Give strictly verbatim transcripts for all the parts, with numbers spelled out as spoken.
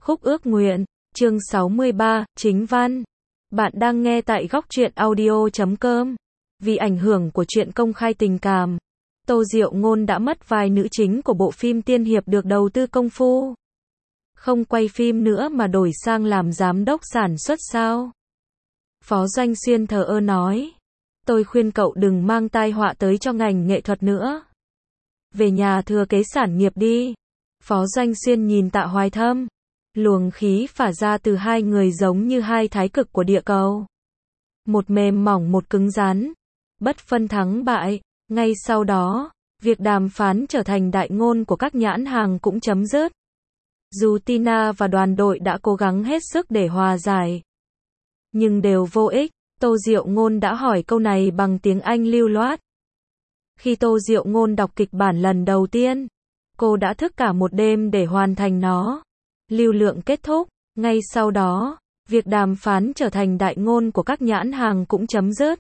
Khúc ước nguyện, chương sáu mươi ba, chính văn. Bạn đang nghe tại góc truyện audio chấm com. Vì ảnh hưởng của chuyện công khai tình cảm, Tô Diệu Ngôn đã mất vai nữ chính của bộ phim tiên hiệp được đầu tư công phu. Không quay phim nữa mà đổi sang làm giám đốc sản xuất sao? Phó Doanh Xuyên thờ ơ nói. Tôi khuyên cậu đừng mang tai họa tới cho ngành nghệ thuật nữa. Về nhà thừa kế sản nghiệp đi. Phó Doanh Xuyên nhìn Tạ Hoài Thâm. Luồng khí phả ra từ hai người giống như hai thái cực của địa cầu. Một mềm mỏng một cứng rắn. Bất phân thắng bại. Ngay sau đó, việc đàm phán trở thành đại ngôn của các nhãn hàng cũng chấm dứt. Dù Tina và đoàn đội đã cố gắng hết sức để hòa giải, nhưng đều vô ích. Tô Diệu Ngôn đã hỏi câu này bằng tiếng Anh lưu loát. Khi Tô Diệu Ngôn đọc kịch bản lần đầu tiên, cô đã thức cả một đêm để hoàn thành nó. Lưu lượng kết thúc, ngay sau đó, việc đàm phán trở thành đại ngôn của các nhãn hàng cũng chấm dứt.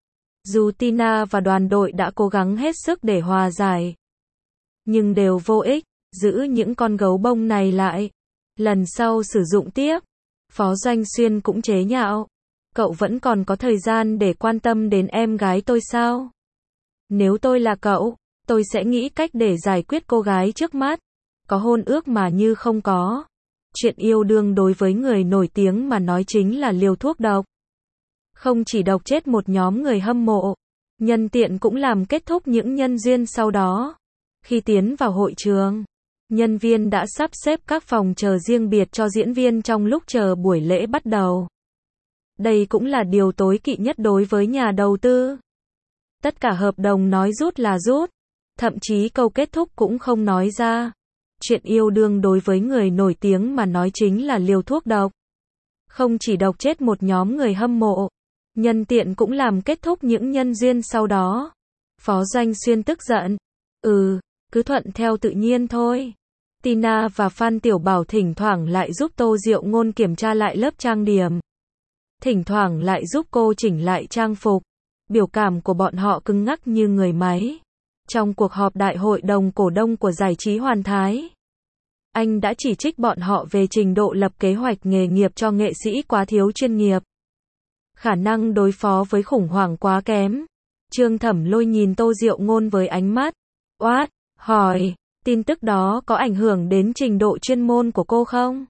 Dù Tina và đoàn đội đã cố gắng hết sức để hòa giải, nhưng đều vô ích. Giữ những con gấu bông này lại, lần sau sử dụng tiếp. Phó Doanh Xuyên cũng chế nhạo. Cậu vẫn còn có thời gian để quan tâm đến em gái tôi sao? Nếu tôi là cậu, tôi sẽ nghĩ cách để giải quyết cô gái trước mắt. Có hôn ước mà như không có. Chuyện yêu đương đối với người nổi tiếng mà nói chính là liều thuốc độc. Không chỉ độc chết một nhóm người hâm mộ, nhân tiện cũng làm kết thúc những nhân duyên sau đó. Khi tiến vào hội trường, nhân viên đã sắp xếp các phòng chờ riêng biệt cho diễn viên trong lúc chờ buổi lễ bắt đầu. Đây cũng là điều tối kỵ nhất đối với nhà đầu tư. Tất cả hợp đồng nói rút là rút, thậm chí câu kết thúc cũng không nói ra. Chuyện yêu đương đối với người nổi tiếng mà nói chính là liều thuốc độc. Không chỉ độc chết một nhóm người hâm mộ, nhân tiện cũng làm kết thúc những nhân duyên sau đó. Phó Doanh Xuyên tức giận. Ừ, cứ thuận theo tự nhiên thôi. Tina và Phan Tiểu Bảo thỉnh thoảng lại giúp Tô Diệu Ngôn kiểm tra lại lớp trang điểm. Thỉnh thoảng lại giúp cô chỉnh lại trang phục. Biểu cảm của bọn họ cứng ngắc như người máy. Trong cuộc họp đại hội đồng cổ đông của giải trí Hoàn Thái, anh đã chỉ trích bọn họ về trình độ lập kế hoạch nghề nghiệp cho nghệ sĩ quá thiếu chuyên nghiệp. Khả năng đối phó với khủng hoảng quá kém. Trương Thẩm Lôi nhìn Tô Diệu Ngôn với ánh mắt oát, hỏi, tin tức đó có ảnh hưởng đến trình độ chuyên môn của cô không?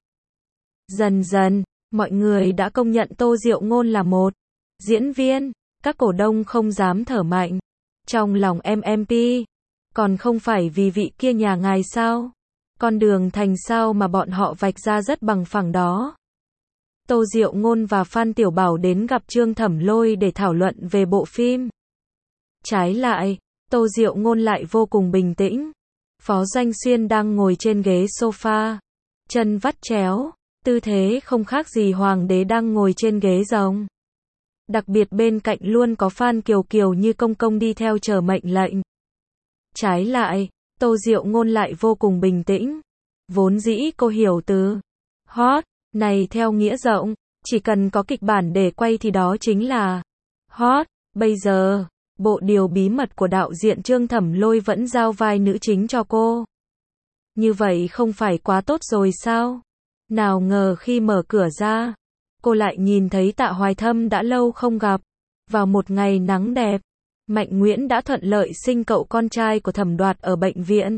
Dần dần, mọi người đã công nhận Tô Diệu Ngôn là một diễn viên. Các cổ đông không dám thở mạnh. Trong lòng em em pê, còn không phải vì vị kia nhà ngài sao? Con đường thành sao mà bọn họ vạch ra rất bằng phẳng đó. Tô Diệu Ngôn và Phan Tiểu Bảo đến gặp Trương Thẩm Lôi để thảo luận về bộ phim. Trái lại, Tô Diệu Ngôn lại vô cùng bình tĩnh. Phó Doanh Xuyên đang ngồi trên ghế sofa, chân vắt chéo, tư thế không khác gì hoàng đế đang ngồi trên ghế rồng. Đặc biệt bên cạnh luôn có Phan Kiều Kiều như công công đi theo chờ mệnh lệnh. Trái lại, Tô Diệu Ngôn lại vô cùng bình tĩnh. Vốn dĩ cô hiểu từ hot này theo nghĩa rộng, chỉ cần có kịch bản để quay thì đó chính là hot. Bây giờ, bộ điều bí mật của đạo diễn Trương Thẩm Lôi vẫn giao vai nữ chính cho cô. Như vậy không phải quá tốt rồi sao? Nào ngờ khi mở cửa ra, cô lại nhìn thấy Tạ Hoài Thâm đã lâu không gặp. Vào một ngày nắng đẹp, Mạnh Nguyễn đã thuận lợi sinh cậu con trai của Thẩm Đoạt ở bệnh viện.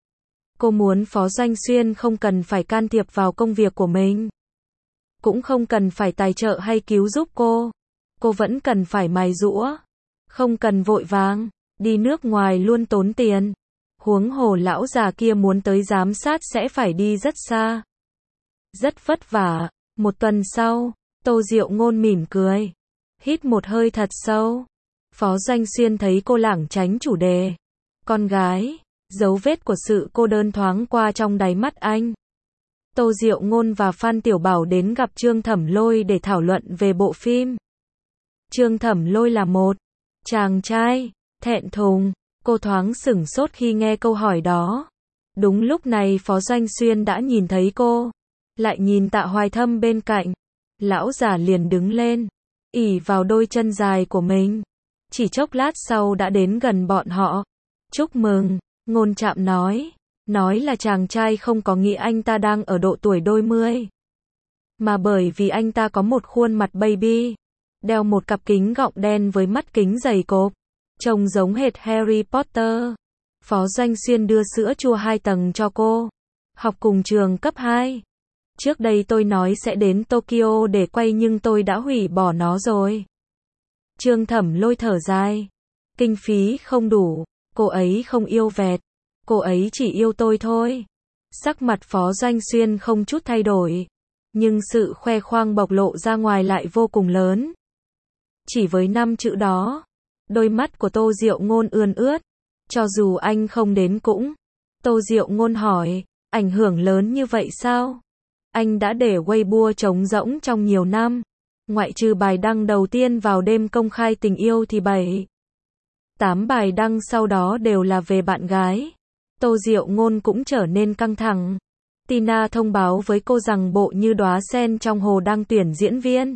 Cô muốn Phó Doanh Xuyên không cần phải can thiệp vào công việc của mình. Cũng không cần phải tài trợ hay cứu giúp cô. Cô vẫn cần phải mài giũa. Không cần vội vàng, đi nước ngoài luôn tốn tiền. Huống hồ lão già kia muốn tới giám sát sẽ phải đi rất xa. Rất vất vả. Một tuần sau, Tô Diệu Ngôn mỉm cười. Hít một hơi thật sâu. Phó Doanh Xuyên thấy cô lảng tránh chủ đề. Con gái, dấu vết của sự cô đơn thoáng qua trong đáy mắt anh. Tô Diệu Ngôn và Phan Tiểu Bảo đến gặp Trương Thẩm Lôi để thảo luận về bộ phim. Trương Thẩm Lôi là một chàng trai thẹn thùng. Cô thoáng sửng sốt khi nghe câu hỏi đó. Đúng lúc này Phó Doanh Xuyên đã nhìn thấy cô, lại nhìn Tạ Hoài Thâm bên cạnh. Lão già liền đứng lên, ỉ vào đôi chân dài của mình. Chỉ chốc lát sau đã đến gần bọn họ. Chúc mừng, Ngôn Trạm nói. Nói là chàng trai không có nghĩa anh ta đang ở độ tuổi đôi mươi. Mà bởi vì anh ta có một khuôn mặt baby, đeo một cặp kính gọng đen với mắt kính dày cộp, trông giống hệt Harry Potter. Phó Doanh Xuyên đưa sữa chua hai tầng cho cô. Học cùng trường cấp hai. Trước đây tôi nói sẽ đến Tokyo để quay nhưng tôi đã hủy bỏ nó rồi. Trương Thẩm Lôi thở dài. Kinh phí không đủ, cô ấy không yêu vẹt, cô ấy chỉ yêu tôi thôi. Sắc mặt Phó Doanh Xuyên không chút thay đổi, nhưng sự khoe khoang bộc lộ ra ngoài lại vô cùng lớn. Chỉ với năm chữ đó, đôi mắt của Tô Diệu Ngôn ươn ướt. Cho dù anh không đến cũng. Tô Diệu Ngôn hỏi, ảnh hưởng lớn như vậy sao? Anh đã để Weibo trống rỗng trong nhiều năm. Ngoại trừ bài đăng đầu tiên vào đêm công khai tình yêu thì bảy, tám bài đăng sau đó đều là về bạn gái. Tô Diệu Ngôn cũng trở nên căng thẳng. Tina thông báo với cô rằng bộ Như Đóa Sen trong hồ đang tuyển diễn viên.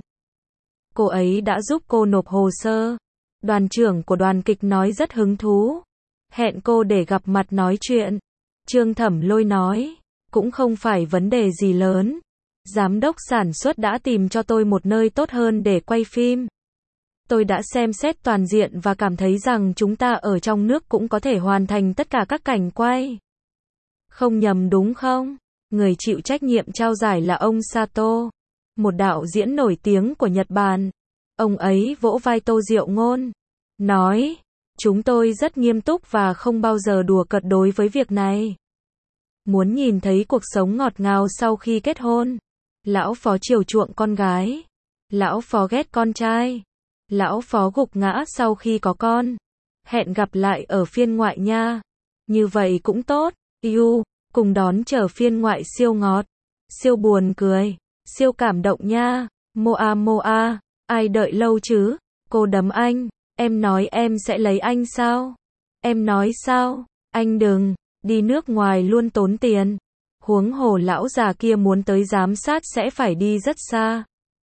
Cô ấy đã giúp cô nộp hồ sơ. Đoàn trưởng của đoàn kịch nói rất hứng thú. Hẹn cô để gặp mặt nói chuyện. Trương Thẩm Lôi nói, cũng không phải vấn đề gì lớn. Giám đốc sản xuất đã tìm cho tôi một nơi tốt hơn để quay phim. Tôi đã xem xét toàn diện và cảm thấy rằng chúng ta ở trong nước cũng có thể hoàn thành tất cả các cảnh quay. Không nhầm đúng không? Người chịu trách nhiệm trao giải là ông Sato, một đạo diễn nổi tiếng của Nhật Bản. Ông ấy vỗ vai Tô Diệu Ngôn, nói, chúng tôi rất nghiêm túc và không bao giờ đùa cợt đối với việc này. Muốn nhìn thấy cuộc sống ngọt ngào sau khi kết hôn. Lão Phó chiều chuộng con gái. Lão Phó ghét con trai. Lão Phó gục ngã sau khi có con. Hẹn gặp lại ở phiên ngoại nha. Như vậy cũng tốt. Iu, cùng đón chờ phiên ngoại siêu ngọt, siêu buồn cười, siêu cảm động nha. Moa Moa, ai đợi lâu chứ? Cô đấm anh. Em nói em sẽ lấy anh sao? Em nói sao? Anh đừng, đi nước ngoài luôn tốn tiền. Huống hồ lão già kia muốn tới giám sát sẽ phải đi rất xa.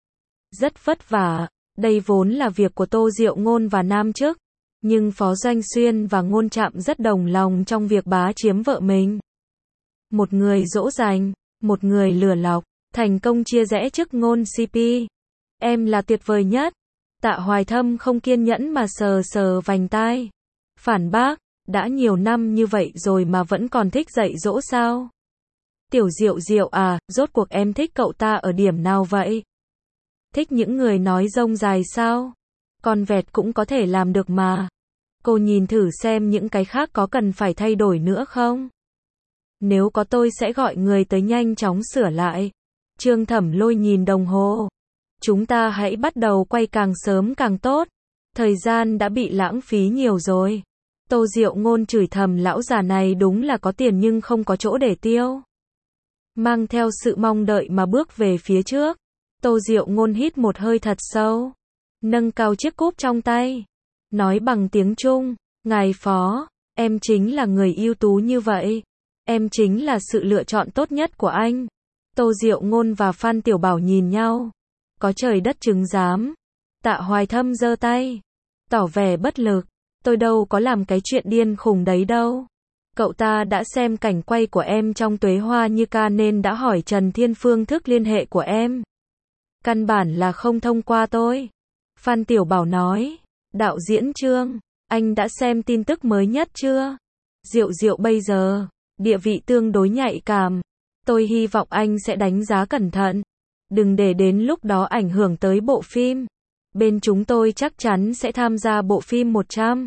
Rất vất vả. Đây vốn là việc của Tô Diệu Ngôn và Nam Chức. Nhưng Phó Doanh Xuyên và Ngôn Trạm rất đồng lòng trong việc bá chiếm vợ mình. Một người dỗ dành, một người lừa lọc, thành công chia rẽ chức Ngôn xê pê. Em là tuyệt vời nhất. Tạ Hoài Thâm không kiên nhẫn mà sờ sờ vành tai. Phản bác, đã nhiều năm như vậy rồi mà vẫn còn thích dạy dỗ sao? Tiểu Diệu Diệu à, rốt cuộc em thích cậu ta ở điểm nào vậy? Thích những người nói rông dài sao? Con vẹt cũng có thể làm được mà. Cô nhìn thử xem những cái khác có cần phải thay đổi nữa không? Nếu có tôi sẽ gọi người tới nhanh chóng sửa lại. Trương Thẩm Lôi nhìn đồng hồ. Chúng ta hãy bắt đầu quay càng sớm càng tốt. Thời gian đã bị lãng phí nhiều rồi. Tô Diệu Ngôn chửi thầm lão già này đúng là có tiền nhưng không có chỗ để tiêu. Mang theo sự mong đợi mà bước về phía trước. Tô Diệu Ngôn hít một hơi thật sâu. Nâng cao chiếc cúp trong tay. Nói bằng tiếng Trung, ngài Phó, em chính là người ưu tú như vậy. Em chính là sự lựa chọn tốt nhất của anh. Tô Diệu Ngôn và Phan Tiểu Bảo nhìn nhau. Có trời đất chứng giám. Tạ Hoài Thâm giơ tay. Tỏ vẻ bất lực. Tôi đâu có làm cái chuyện điên khùng đấy đâu. Cậu ta đã xem cảnh quay của em trong Tuế Hoa Như Ca nên đã hỏi Trần Thiên phương thức liên hệ của em. Căn bản là không thông qua tôi. Phan Tiểu Bảo nói. Đạo diễn Trương, anh đã xem tin tức mới nhất chưa? Diệu Diệu bây giờ, địa vị tương đối nhạy cảm. Tôi hy vọng anh sẽ đánh giá cẩn thận. Đừng để đến lúc đó ảnh hưởng tới bộ phim. Bên chúng tôi chắc chắn sẽ tham gia bộ phim một trăm.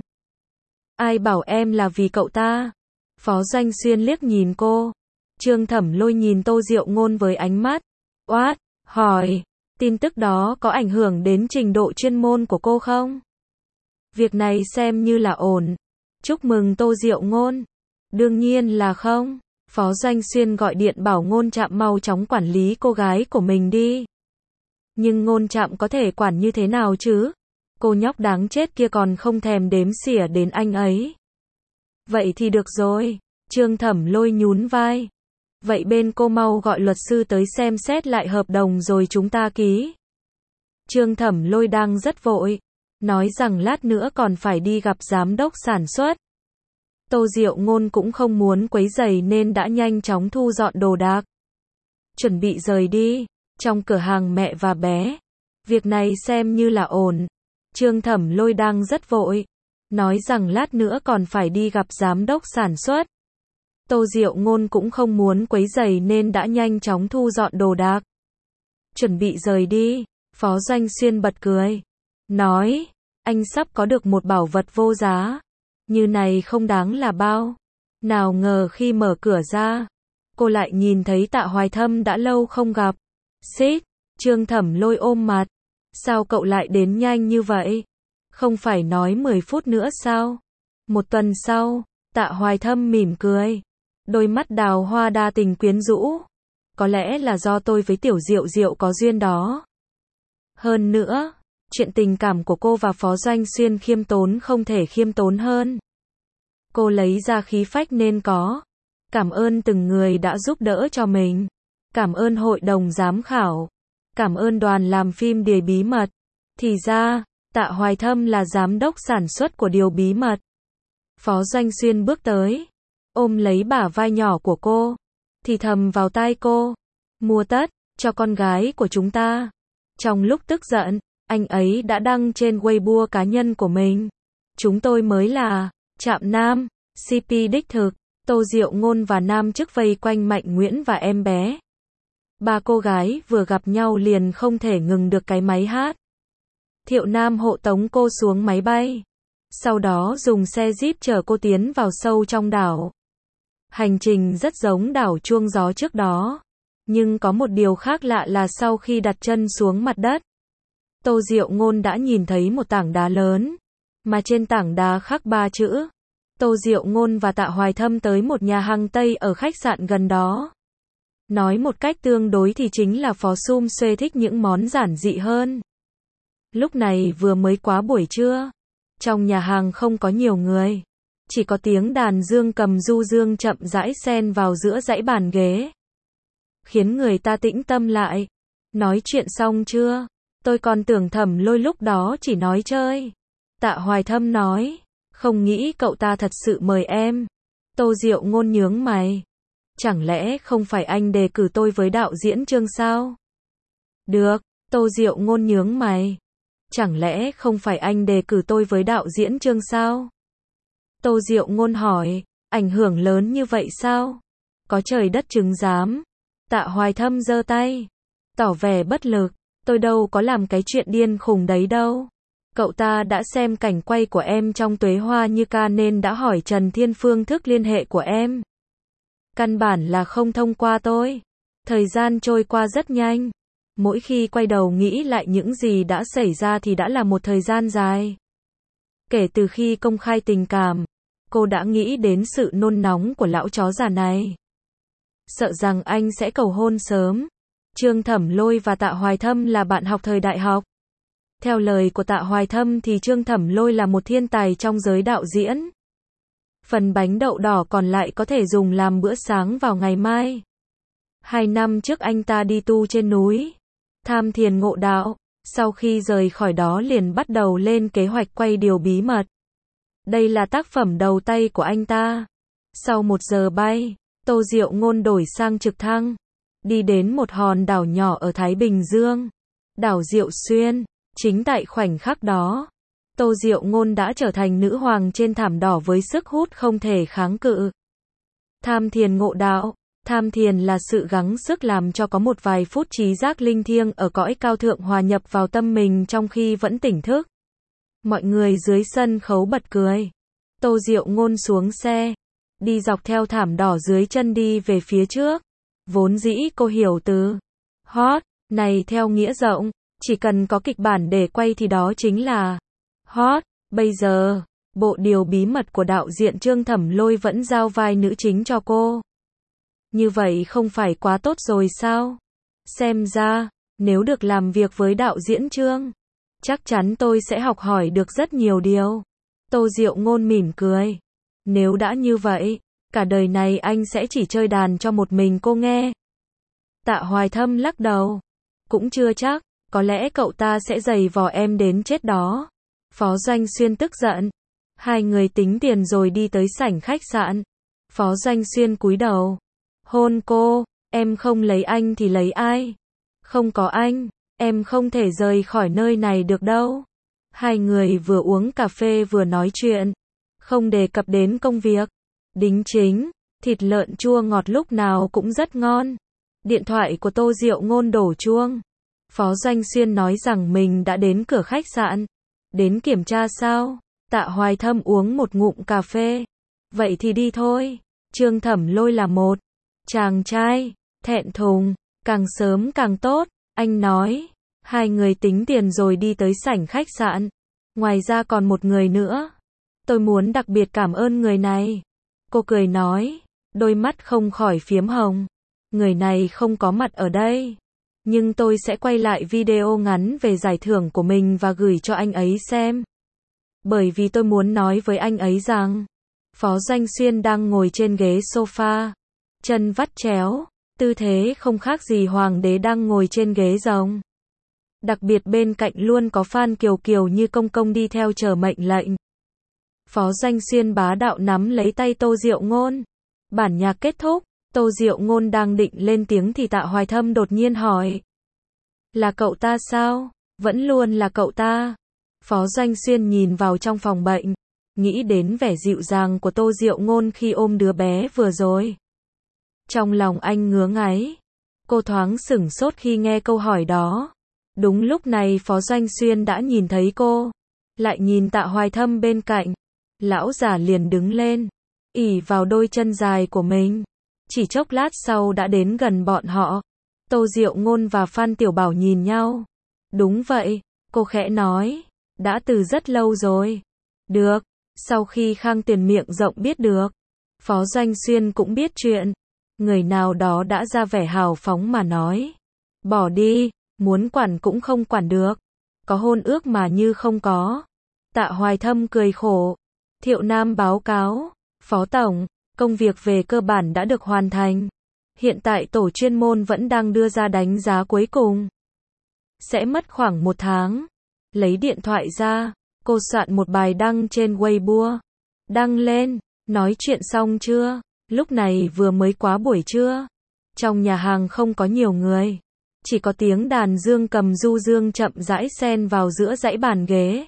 Ai bảo em là vì cậu ta? Phó Doanh Xuyên liếc nhìn cô. Trương Thẩm Lôi nhìn Tô Diệu Ngôn với ánh mắt oát, hỏi, tin tức đó có ảnh hưởng đến trình độ chuyên môn của cô không? Việc này xem như là ổn. Chúc mừng Tô Diệu Ngôn. Đương nhiên là không. Phó Doanh Xuyên gọi điện bảo Ngôn Trạm mau chóng quản lý cô gái của mình đi. Nhưng Ngôn Trạm có thể quản như thế nào chứ? Cô nhóc đáng chết kia còn không thèm đếm xỉa đến anh ấy. Vậy thì được rồi. Trương Thẩm Lôi nhún vai. Vậy bên cô mau gọi luật sư tới xem xét lại hợp đồng rồi chúng ta ký. Trương Thẩm Lôi đang rất vội. Nói rằng lát nữa còn phải đi gặp giám đốc sản xuất. Tô Diệu Ngôn cũng không muốn quấy rầy nên đã nhanh chóng thu dọn đồ đạc. Chuẩn bị rời đi. Trong cửa hàng mẹ và bé. Việc này xem như là ổn. Trương Thẩm Lôi đang rất vội. Nói rằng lát nữa còn phải đi gặp giám đốc sản xuất. Tô Diệu Ngôn cũng không muốn quấy rầy nên đã nhanh chóng thu dọn đồ đạc. Chuẩn bị rời đi. Phó Doanh Xuyên bật cười. Nói, anh sắp có được một bảo vật vô giá. Như này không đáng là bao. Nào ngờ khi mở cửa ra, cô lại nhìn thấy Tạ Hoài Thâm đã lâu không gặp. Xít, Trương Thẩm Lôi ôm mặt. Sao cậu lại đến nhanh như vậy? Không phải nói mười phút nữa sao? Một tuần sau, Tạ Hoài Thâm mỉm cười. Đôi mắt đào hoa đa tình quyến rũ. Có lẽ là do tôi với Tiểu Diệu Diệu có duyên đó. Hơn nữa, chuyện tình cảm của cô và Phó Doanh Xuyên khiêm tốn không thể khiêm tốn hơn. Cô lấy ra khí phách nên có. Cảm ơn từng người đã giúp đỡ cho mình. Cảm ơn hội đồng giám khảo. Cảm ơn đoàn làm phim Điều Bí Mật. Thì ra, Tạ Hoài Thâm là giám đốc sản xuất của Điều Bí Mật. Phó Doanh Xuyên bước tới, ôm lấy bả vai nhỏ của cô, thì thầm vào tai cô. Mua tất, cho con gái của chúng ta. Trong lúc tức giận, anh ấy đã đăng trên Weibo cá nhân của mình. Chúng tôi mới là Trạm Nam, xê pê đích thực. Tô Diệu Ngôn và Nam Chức vây quanh Mạnh Nguyễn và em bé. Ba cô gái vừa gặp nhau liền không thể ngừng được cái máy hát. Thiệu Nam hộ tống cô xuống máy bay. Sau đó dùng xe Jeep chở cô tiến vào sâu trong đảo. Hành trình rất giống đảo Chuông Gió trước đó. Nhưng có một điều khác lạ là sau khi đặt chân xuống mặt đất, Tô Diệu Ngôn đã nhìn thấy một tảng đá lớn. Mà trên tảng đá khắc ba chữ. Tô Diệu Ngôn và Tạ Hoài Thâm tới một nhà hàng Tây ở khách sạn gần đó. Nói một cách tương đối thì chính là Phó Sum Xuê thích những món giản dị hơn. Lúc này vừa mới quá buổi trưa. Trong nhà hàng không có nhiều người. Chỉ có tiếng đàn dương cầm du dương chậm rãi xen vào giữa dãy bàn ghế. Khiến người ta tĩnh tâm lại. Nói chuyện xong chưa? Tôi còn tưởng Thẩm Lôi lúc đó chỉ nói chơi. Tạ Hoài Thâm nói. Không nghĩ cậu ta thật sự mời em. Tô Diệu Ngôn nhướng mày. Chẳng lẽ không phải anh đề cử tôi với đạo diễn Trương sao? Được, Tô Diệu Ngôn nhướng mày. Chẳng lẽ không phải anh đề cử tôi với đạo diễn Trương sao? Tô Diệu Ngôn hỏi, ảnh hưởng lớn như vậy sao? Có trời đất chứng giám. Tạ Hoài Thâm giơ tay, tỏ vẻ bất lực. Tôi đâu có làm cái chuyện điên khùng đấy đâu. Cậu ta đã xem cảnh quay của em trong Tuế Hoa Như Ca nên đã hỏi Trần Thiên phương thức liên hệ của em. Căn bản là không thông qua tôi. Thời gian trôi qua rất nhanh. Mỗi khi quay đầu nghĩ lại những gì đã xảy ra thì đã là một thời gian dài. Kể từ khi công khai tình cảm, cô đã nghĩ đến sự nôn nóng của lão chó già này. Sợ rằng anh sẽ cầu hôn sớm. Trương Thẩm Lôi và Tạ Hoài Thâm là bạn học thời đại học. Theo lời của Tạ Hoài Thâm thì Trương Thẩm Lôi là một thiên tài trong giới đạo diễn. Phần bánh đậu đỏ còn lại có thể dùng làm bữa sáng vào ngày mai. Hai năm trước anh ta đi tu trên núi, tham thiền ngộ đạo. Sau khi rời khỏi đó liền bắt đầu lên kế hoạch quay Điều Bí Mật. Đây là tác phẩm đầu tay của anh ta. Sau một giờ bay, Tô Diệu Ngôn đổi sang trực thăng, đi đến một hòn đảo nhỏ ở Thái Bình Dương, đảo Diệu Xuyên. Chính tại khoảnh khắc đó, Tô Diệu Ngôn đã trở thành nữ hoàng trên thảm đỏ với sức hút không thể kháng cự. Tham thiền ngộ đạo. Tham thiền là sự gắng sức làm cho có một vài phút trí giác linh thiêng ở cõi cao thượng hòa nhập vào tâm mình trong khi vẫn tỉnh thức. Mọi người dưới sân khấu bật cười. Tô Diệu Ngôn xuống xe, đi dọc theo thảm đỏ dưới chân đi về phía trước. Vốn dĩ cô hiểu từ hot này theo nghĩa rộng, chỉ cần có kịch bản để quay thì đó chính là hot. Bây giờ, bộ Điều Bí Mật của đạo diễn Trương Thẩm Lôi vẫn giao vai nữ chính cho cô. Như vậy không phải quá tốt rồi sao? Xem ra, nếu được làm việc với đạo diễn Trương, chắc chắn tôi sẽ học hỏi được rất nhiều điều. Tô Diệu Ngôn mỉm cười. Nếu đã như vậy, cả đời này anh sẽ chỉ chơi đàn cho một mình cô nghe. Tạ Hoài Thâm lắc đầu. Cũng chưa chắc, có lẽ cậu ta sẽ giày vò em đến chết đó. Phó Doanh Xuyên tức giận. Hai người tính tiền rồi đi tới sảnh khách sạn. Phó Doanh Xuyên cúi đầu. Hôn cô, em không lấy anh thì lấy ai? Không có anh, em không thể rời khỏi nơi này được đâu. Hai người vừa uống cà phê vừa nói chuyện. Không đề cập đến công việc. Đính chính, thịt lợn chua ngọt lúc nào cũng rất ngon. Điện thoại của Tô Diệu Ngôn đổ chuông. Phó Doanh Xuyên nói rằng mình đã đến cửa khách sạn. Đến kiểm tra sao? Tạ Hoài Thâm uống một ngụm cà phê. Vậy thì đi thôi. Trương Thẩm Lôi là một chàng trai, thẹn thùng, càng sớm càng tốt, anh nói. Hai người tính tiền rồi đi tới sảnh khách sạn. Ngoài ra còn một người nữa. Tôi muốn đặc biệt cảm ơn người này. Cô cười nói, đôi mắt không khỏi phiếm hồng. Người này không có mặt ở đây. Nhưng tôi sẽ quay lại video ngắn về giải thưởng của mình và gửi cho anh ấy xem. Bởi vì tôi muốn nói với anh ấy rằng, Phó Doanh Xuyên đang ngồi trên ghế sofa, chân vắt chéo, tư thế không khác gì hoàng đế đang ngồi trên ghế rồng. Đặc biệt bên cạnh luôn có Phan Kiều Kiều như công công đi theo chờ mệnh lệnh. Phó Doanh Xuyên bá đạo nắm lấy tay Tô Diệu Ngôn. Bản nhạc kết thúc, Tô Diệu Ngôn đang định lên tiếng thì Tạ Hoài Thâm đột nhiên hỏi. Là cậu ta sao? Vẫn luôn là cậu ta. Phó Doanh Xuyên nhìn vào trong phòng bệnh, nghĩ đến vẻ dịu dàng của Tô Diệu Ngôn khi ôm đứa bé vừa rồi. Trong lòng anh ngứa ngáy. Cô thoáng sửng sốt khi nghe câu hỏi đó. Đúng lúc này Phó Doanh Xuyên đã nhìn thấy cô, lại nhìn Tạ Hoài Thâm bên cạnh. Lão già liền đứng lên, ỉ vào đôi chân dài của mình. Chỉ chốc lát sau đã đến gần bọn họ. Tô Diệu Ngôn và Phan Tiểu Bảo nhìn nhau. Đúng vậy, cô khẽ nói. Đã từ rất lâu rồi. Được, sau khi Khang Tuyền miệng rộng biết được, Phó Doanh Xuyên cũng biết chuyện. Người nào đó đã ra vẻ hào phóng mà nói. Bỏ đi, muốn quản cũng không quản được. Có hôn ước mà như không có. Tạ Hoài Thâm cười khổ. Thiệu Nam báo cáo, Phó Tổng, công việc về cơ bản đã được hoàn thành. Hiện tại tổ chuyên môn vẫn đang đưa ra đánh giá cuối cùng. Sẽ mất khoảng một tháng. Lấy điện thoại ra, cô soạn một bài đăng trên Weibo. Đăng lên, nói chuyện xong chưa? Lúc này vừa mới quá buổi trưa. Trong nhà hàng không có nhiều người. Chỉ có tiếng đàn dương cầm du dương chậm rãi xen vào giữa dãy bàn ghế.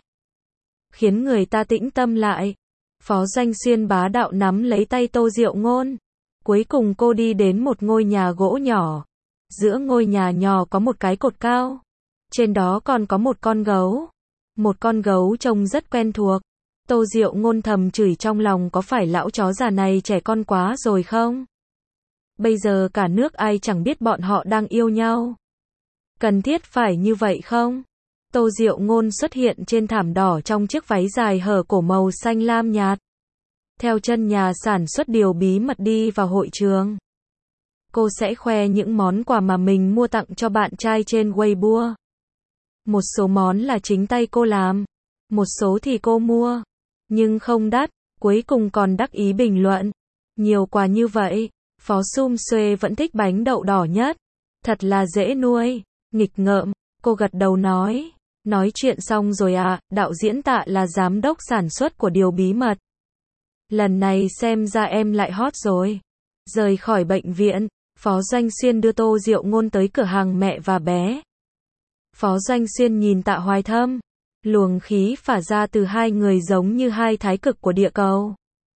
Khiến người ta tĩnh tâm lại. Phó Doanh Xuyên bá đạo nắm lấy tay Tô Diệu Ngôn. Cuối cùng cô đi đến một ngôi nhà gỗ nhỏ. Giữa ngôi nhà nhỏ có một cái cột cao. Trên đó còn có một con gấu. Một con gấu trông rất quen thuộc. Tô Diệu Ngôn thầm chửi trong lòng, có phải lão chó già này trẻ con quá rồi không? Bây giờ cả nước ai chẳng biết bọn họ đang yêu nhau. Cần thiết phải như vậy không? Tô Diệu Ngôn xuất hiện trên thảm đỏ trong chiếc váy dài hở cổ màu xanh lam nhạt. Theo chân nhà sản xuất điều bí mật đi vào hội trường. Cô sẽ khoe những món quà mà mình mua tặng cho bạn trai trên Weibo. Một số món là chính tay cô làm. Một số thì cô mua. Nhưng không đắt. Cuối cùng còn đắc ý bình luận. Nhiều quà như vậy. Phó Sum Xuê vẫn thích bánh đậu đỏ nhất. Thật là dễ nuôi. Nghịch ngợm. Cô gật đầu nói. Nói chuyện xong rồi à, đạo diễn Tạ là giám đốc sản xuất của điều bí mật. Lần này xem ra em lại hot rồi. Rời khỏi bệnh viện, Phó Doanh Xuyên đưa Tô Diệu Ngôn tới cửa hàng mẹ và bé. Phó Doanh Xuyên nhìn Tạ Hoài Thâm. Luồng khí phả ra từ hai người giống như hai thái cực của địa cầu.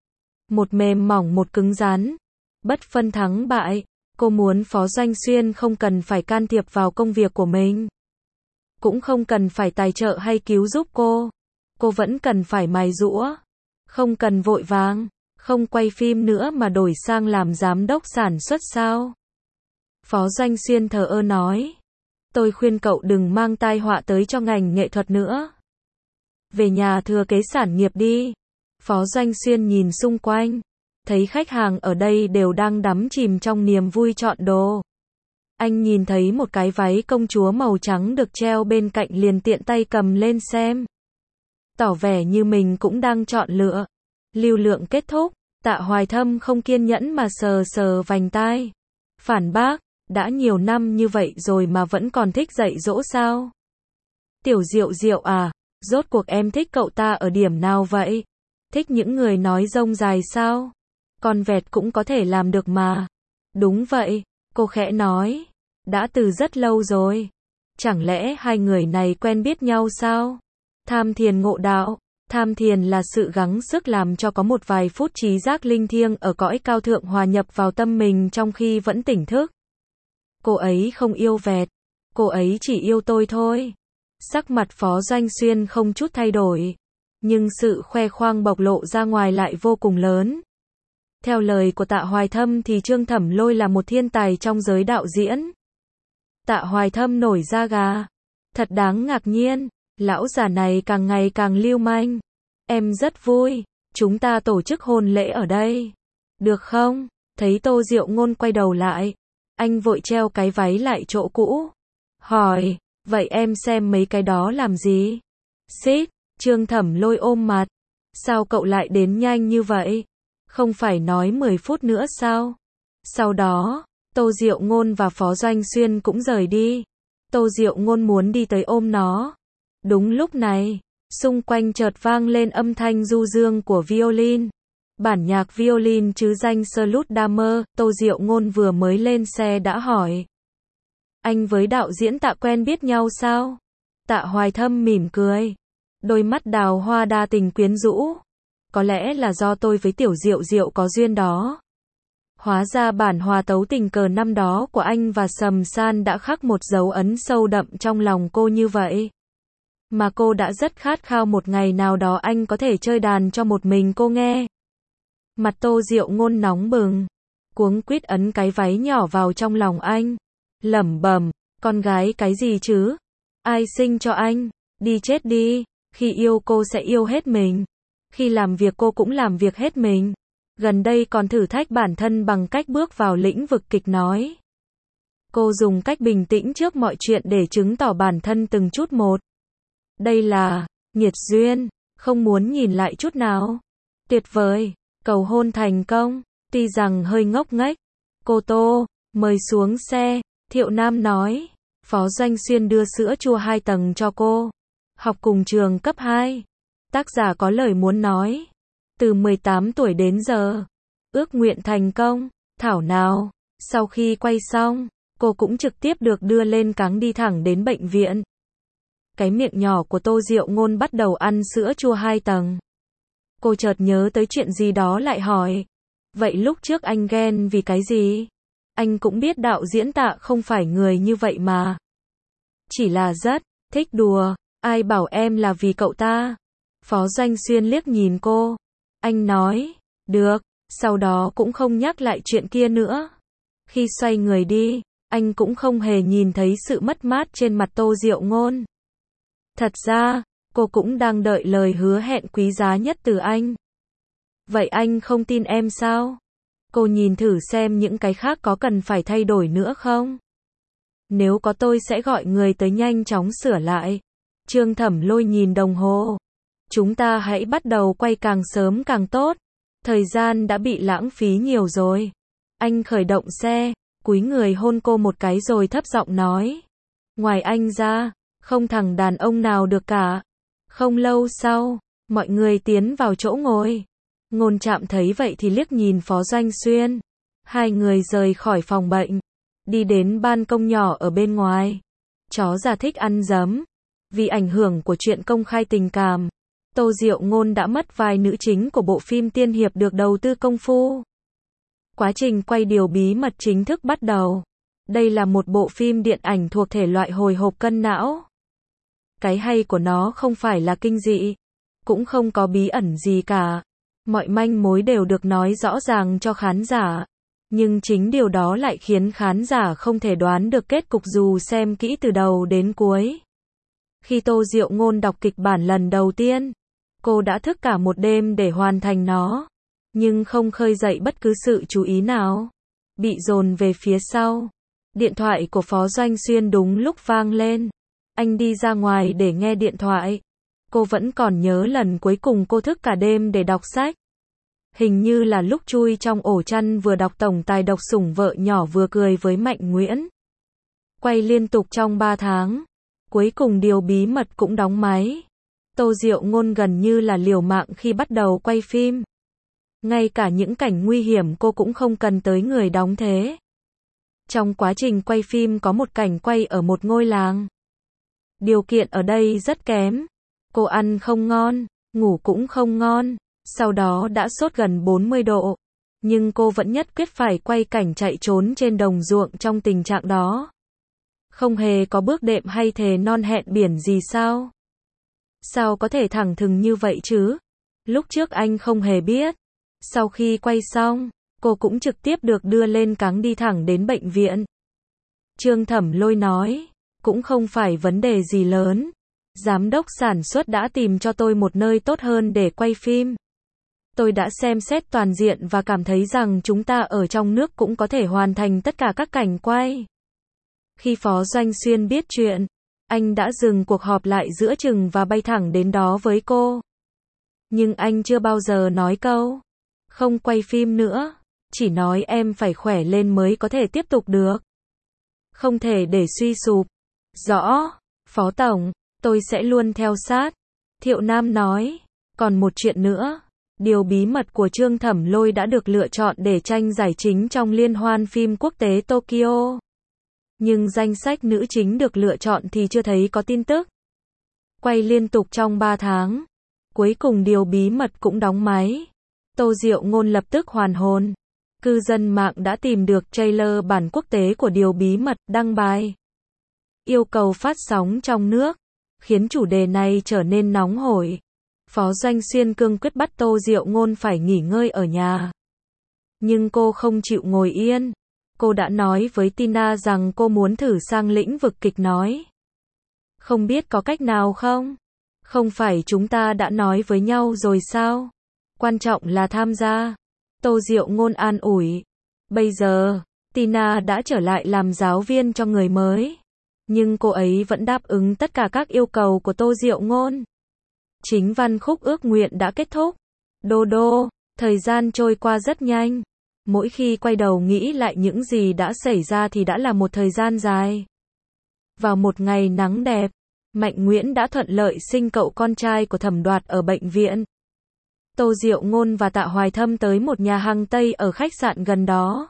Một mềm mỏng một cứng rắn. Bất phân thắng bại. Cô muốn Phó Doanh Xuyên không cần phải can thiệp vào công việc của mình. Cũng không cần phải tài trợ hay cứu giúp cô. Cô vẫn cần phải mài giũa. Không cần vội vàng. Không quay phim nữa mà đổi sang làm giám đốc sản xuất sao? Phó Doanh Xuyên thờ ơ nói. Tôi khuyên cậu đừng mang tai họa tới cho ngành nghệ thuật nữa. Về nhà thừa kế sản nghiệp đi. Phó Doanh Xuyên nhìn xung quanh. Thấy khách hàng ở đây đều đang đắm chìm trong niềm vui chọn đồ. Anh nhìn thấy một cái váy công chúa màu trắng được treo bên cạnh liền tiện tay cầm lên xem. Tỏ vẻ như mình cũng đang chọn lựa. Lưu lượng kết thúc, Tạ Hoài Thâm không kiên nhẫn mà sờ sờ vành tai. Phản bác, đã nhiều năm như vậy rồi mà vẫn còn thích dạy dỗ sao? Tiểu Diệu Diệu à, rốt cuộc em thích cậu ta ở điểm nào vậy? Thích những người nói rông dài sao? Con vẹt cũng có thể làm được mà. Đúng vậy, cô khẽ nói. Đã từ rất lâu rồi. Chẳng lẽ hai người này quen biết nhau sao? Tham thiền ngộ đạo. Tham thiền là sự gắng sức làm cho có một vài phút trí giác linh thiêng ở cõi cao thượng hòa nhập vào tâm mình trong khi vẫn tỉnh thức. Cô ấy không yêu vẹt. Cô ấy chỉ yêu tôi thôi. Sắc mặt Phó Doanh Xuyên không chút thay đổi. Nhưng sự khoe khoang bộc lộ ra ngoài lại vô cùng lớn. Theo lời của Tạ Hoài Thâm thì Trương Thẩm Lôi là một thiên tài trong giới đạo diễn. Tạ Hoài Thâm nổi da gà. Thật đáng ngạc nhiên, lão già này càng ngày càng lưu manh. Em rất vui, chúng ta tổ chức hôn lễ ở đây. Được không? Thấy Tô Diệu Ngôn quay đầu lại. Anh vội treo cái váy lại chỗ cũ. Hỏi, vậy em xem mấy cái đó làm gì? Xít, Trương Thẩm Lôi ôm mặt. Sao cậu lại đến nhanh như vậy? Không phải nói mười phút nữa sao? Sau đó, Tô Diệu Ngôn và Phó Doanh Xuyên cũng rời đi. Tô Diệu Ngôn muốn đi tới ôm nó. Đúng lúc này, xung quanh chợt vang lên âm thanh du dương của violin. Bản nhạc violin chứ danh Slut Damer, Tô Diệu Ngôn vừa mới lên xe đã hỏi. Anh với đạo diễn Tạ quen biết nhau sao? Tạ Hoài Thâm mỉm cười. Đôi mắt đào hoa đa tình quyến rũ. Có lẽ là do tôi với Tiểu Diệu Diệu có duyên đó. Hóa ra bản hòa tấu tình cờ năm đó của anh và Sầm San đã khắc một dấu ấn sâu đậm trong lòng cô như vậy. Mà cô đã rất khát khao một ngày nào đó anh có thể chơi đàn cho một mình cô nghe. Mặt Tô Diệu Ngôn nóng bừng. Cuống quýt ấn cái váy nhỏ vào trong lòng anh. Lẩm bẩm, con gái cái gì chứ? Ai sinh cho anh? Đi chết đi. Khi yêu cô sẽ yêu hết mình. Khi làm việc cô cũng làm việc hết mình. Gần đây còn thử thách bản thân bằng cách bước vào lĩnh vực kịch nói. Cô dùng cách bình tĩnh trước mọi chuyện để chứng tỏ bản thân từng chút một. Đây là nghiệt duyên, không muốn nhìn lại chút nào. Tuyệt vời, cầu hôn thành công, tuy rằng hơi ngốc nghếch. Cô Tô, mời xuống xe, Thiệu Nam nói. Phó Doanh Xuyên đưa sữa chua hai tầng cho cô. Học cùng trường cấp hai. Tác giả có lời muốn nói. Từ mười tám tuổi đến giờ, ước nguyện thành công, thảo nào. Sau khi quay xong, cô cũng trực tiếp được đưa lên cáng đi thẳng đến bệnh viện. Cái miệng nhỏ của Tô Diệu Ngôn bắt đầu ăn sữa chua hai tầng. Cô chợt nhớ tới chuyện gì đó lại hỏi. Vậy lúc trước anh ghen vì cái gì? Anh cũng biết đạo diễn Tạ không phải người như vậy mà. Chỉ là rất thích đùa, ai bảo em là vì cậu ta. Phó Doanh Xuyên liếc nhìn cô. Anh nói, được, sau đó cũng không nhắc lại chuyện kia nữa. Khi xoay người đi, anh cũng không hề nhìn thấy sự mất mát trên mặt Tô Diệu Ngôn. Thật ra, cô cũng đang đợi lời hứa hẹn quý giá nhất từ anh. Vậy anh không tin em sao? Cô nhìn thử xem những cái khác có cần phải thay đổi nữa không? Nếu có tôi sẽ gọi người tới nhanh chóng sửa lại. Trương Thẩm Lôi nhìn đồng hồ. Chúng ta hãy bắt đầu quay càng sớm càng tốt. Thời gian đã bị lãng phí nhiều rồi. Anh khởi động xe, cúi người hôn cô một cái rồi thấp giọng nói. Ngoài anh ra, không thằng đàn ông nào được cả. Không lâu sau, mọi người tiến vào chỗ ngồi. Ngôn Trạm thấy vậy thì liếc nhìn Phó Doanh Xuyên. Hai người rời khỏi phòng bệnh, đi đến ban công nhỏ ở bên ngoài. Chó già thích ăn giấm. Vì ảnh hưởng của chuyện công khai tình cảm, Tô Diệu Ngôn đã mất vai nữ chính của bộ phim tiên hiệp được đầu tư công phu. Quá trình quay điều bí mật chính thức bắt đầu. Đây là một bộ phim điện ảnh thuộc thể loại hồi hộp cân não. Cái hay của nó không phải là kinh dị, cũng không có bí ẩn gì cả. Mọi manh mối đều được nói rõ ràng cho khán giả. Nhưng chính điều đó lại khiến khán giả không thể đoán được kết cục dù xem kỹ từ đầu đến cuối. Khi Tô Diệu Ngôn đọc kịch bản lần đầu tiên, cô đã thức cả một đêm để hoàn thành nó, nhưng không khơi dậy bất cứ sự chú ý nào. Bị dồn về phía sau. Điện thoại của Phó Doanh Xuyên đúng lúc vang lên. Anh đi ra ngoài để nghe điện thoại. Cô vẫn còn nhớ lần cuối cùng cô thức cả đêm để đọc sách. Hình như là lúc chui trong ổ chăn vừa đọc tổng tài độc sủng vợ nhỏ vừa cười với Mạnh Nguyễn. Quay liên tục trong ba tháng. Cuối cùng điều bí mật cũng đóng máy. Tô Diệu Ngôn gần như là liều mạng khi bắt đầu quay phim. Ngay cả những cảnh nguy hiểm cô cũng không cần tới người đóng thế. Trong quá trình quay phim có một cảnh quay ở một ngôi làng. Điều kiện ở đây rất kém. Cô ăn không ngon, ngủ cũng không ngon, sau đó đã sốt gần bốn mươi độ. Nhưng cô vẫn nhất quyết phải quay cảnh chạy trốn trên đồng ruộng trong tình trạng đó. Không hề có bước đệm hay thề non hẹn biển gì sao? Sao có thể thẳng thừng như vậy chứ? Lúc trước anh không hề biết. Sau khi quay xong, cô cũng trực tiếp được đưa lên cáng đi thẳng đến bệnh viện. Trương Thẩm Lôi nói, cũng không phải vấn đề gì lớn. Giám đốc sản xuất đã tìm cho tôi một nơi tốt hơn để quay phim. Tôi đã xem xét toàn diện và cảm thấy rằng chúng ta ở trong nước cũng có thể hoàn thành tất cả các cảnh quay. Khi Phó Doanh Xuyên biết chuyện, anh đã dừng cuộc họp lại giữa chừng và bay thẳng đến đó với cô. Nhưng anh chưa bao giờ nói câu không quay phim nữa, chỉ nói em phải khỏe lên mới có thể tiếp tục được. Không thể để suy sụp. Rõ, Phó Tổng, tôi sẽ luôn theo sát. Thiệu Nam nói, còn một chuyện nữa, điều bí mật của Trương Thẩm Lôi đã được lựa chọn để tranh giải chính trong liên hoan phim quốc tế Tokyo. Nhưng danh sách nữ chính được lựa chọn thì chưa thấy có tin tức. Quay liên tục trong ba tháng. Cuối cùng điều bí mật cũng đóng máy. Tô Diệu Ngôn lập tức hoàn hồn. Cư dân mạng đã tìm được trailer bản quốc tế của điều bí mật, đăng bài. Yêu cầu phát sóng trong nước, khiến chủ đề này trở nên nóng hổi. Phó Doanh Xuyên cương quyết bắt Tô Diệu Ngôn phải nghỉ ngơi ở nhà. Nhưng cô không chịu ngồi yên. Cô đã nói với Tina rằng cô muốn thử sang lĩnh vực kịch nói. Không biết có cách nào không? Không phải chúng ta đã nói với nhau rồi sao? Quan trọng là tham gia. Tô Diệu Ngôn an ủi. Bây giờ, Tina đã trở lại làm giáo viên cho người mới. Nhưng cô ấy vẫn đáp ứng tất cả các yêu cầu của Tô Diệu Ngôn. Chính văn khúc ước nguyện đã kết thúc. Đô đô, thời gian trôi qua rất nhanh. Mỗi khi quay đầu nghĩ lại những gì đã xảy ra thì đã là một thời gian dài. Vào một ngày nắng đẹp, Mạnh Nguyễn đã thuận lợi sinh cậu con trai của Thẩm Đoạt ở bệnh viện. Tô Diệu Ngôn và Tạ Hoài Thâm tới một nhà hàng Tây ở khách sạn gần đó.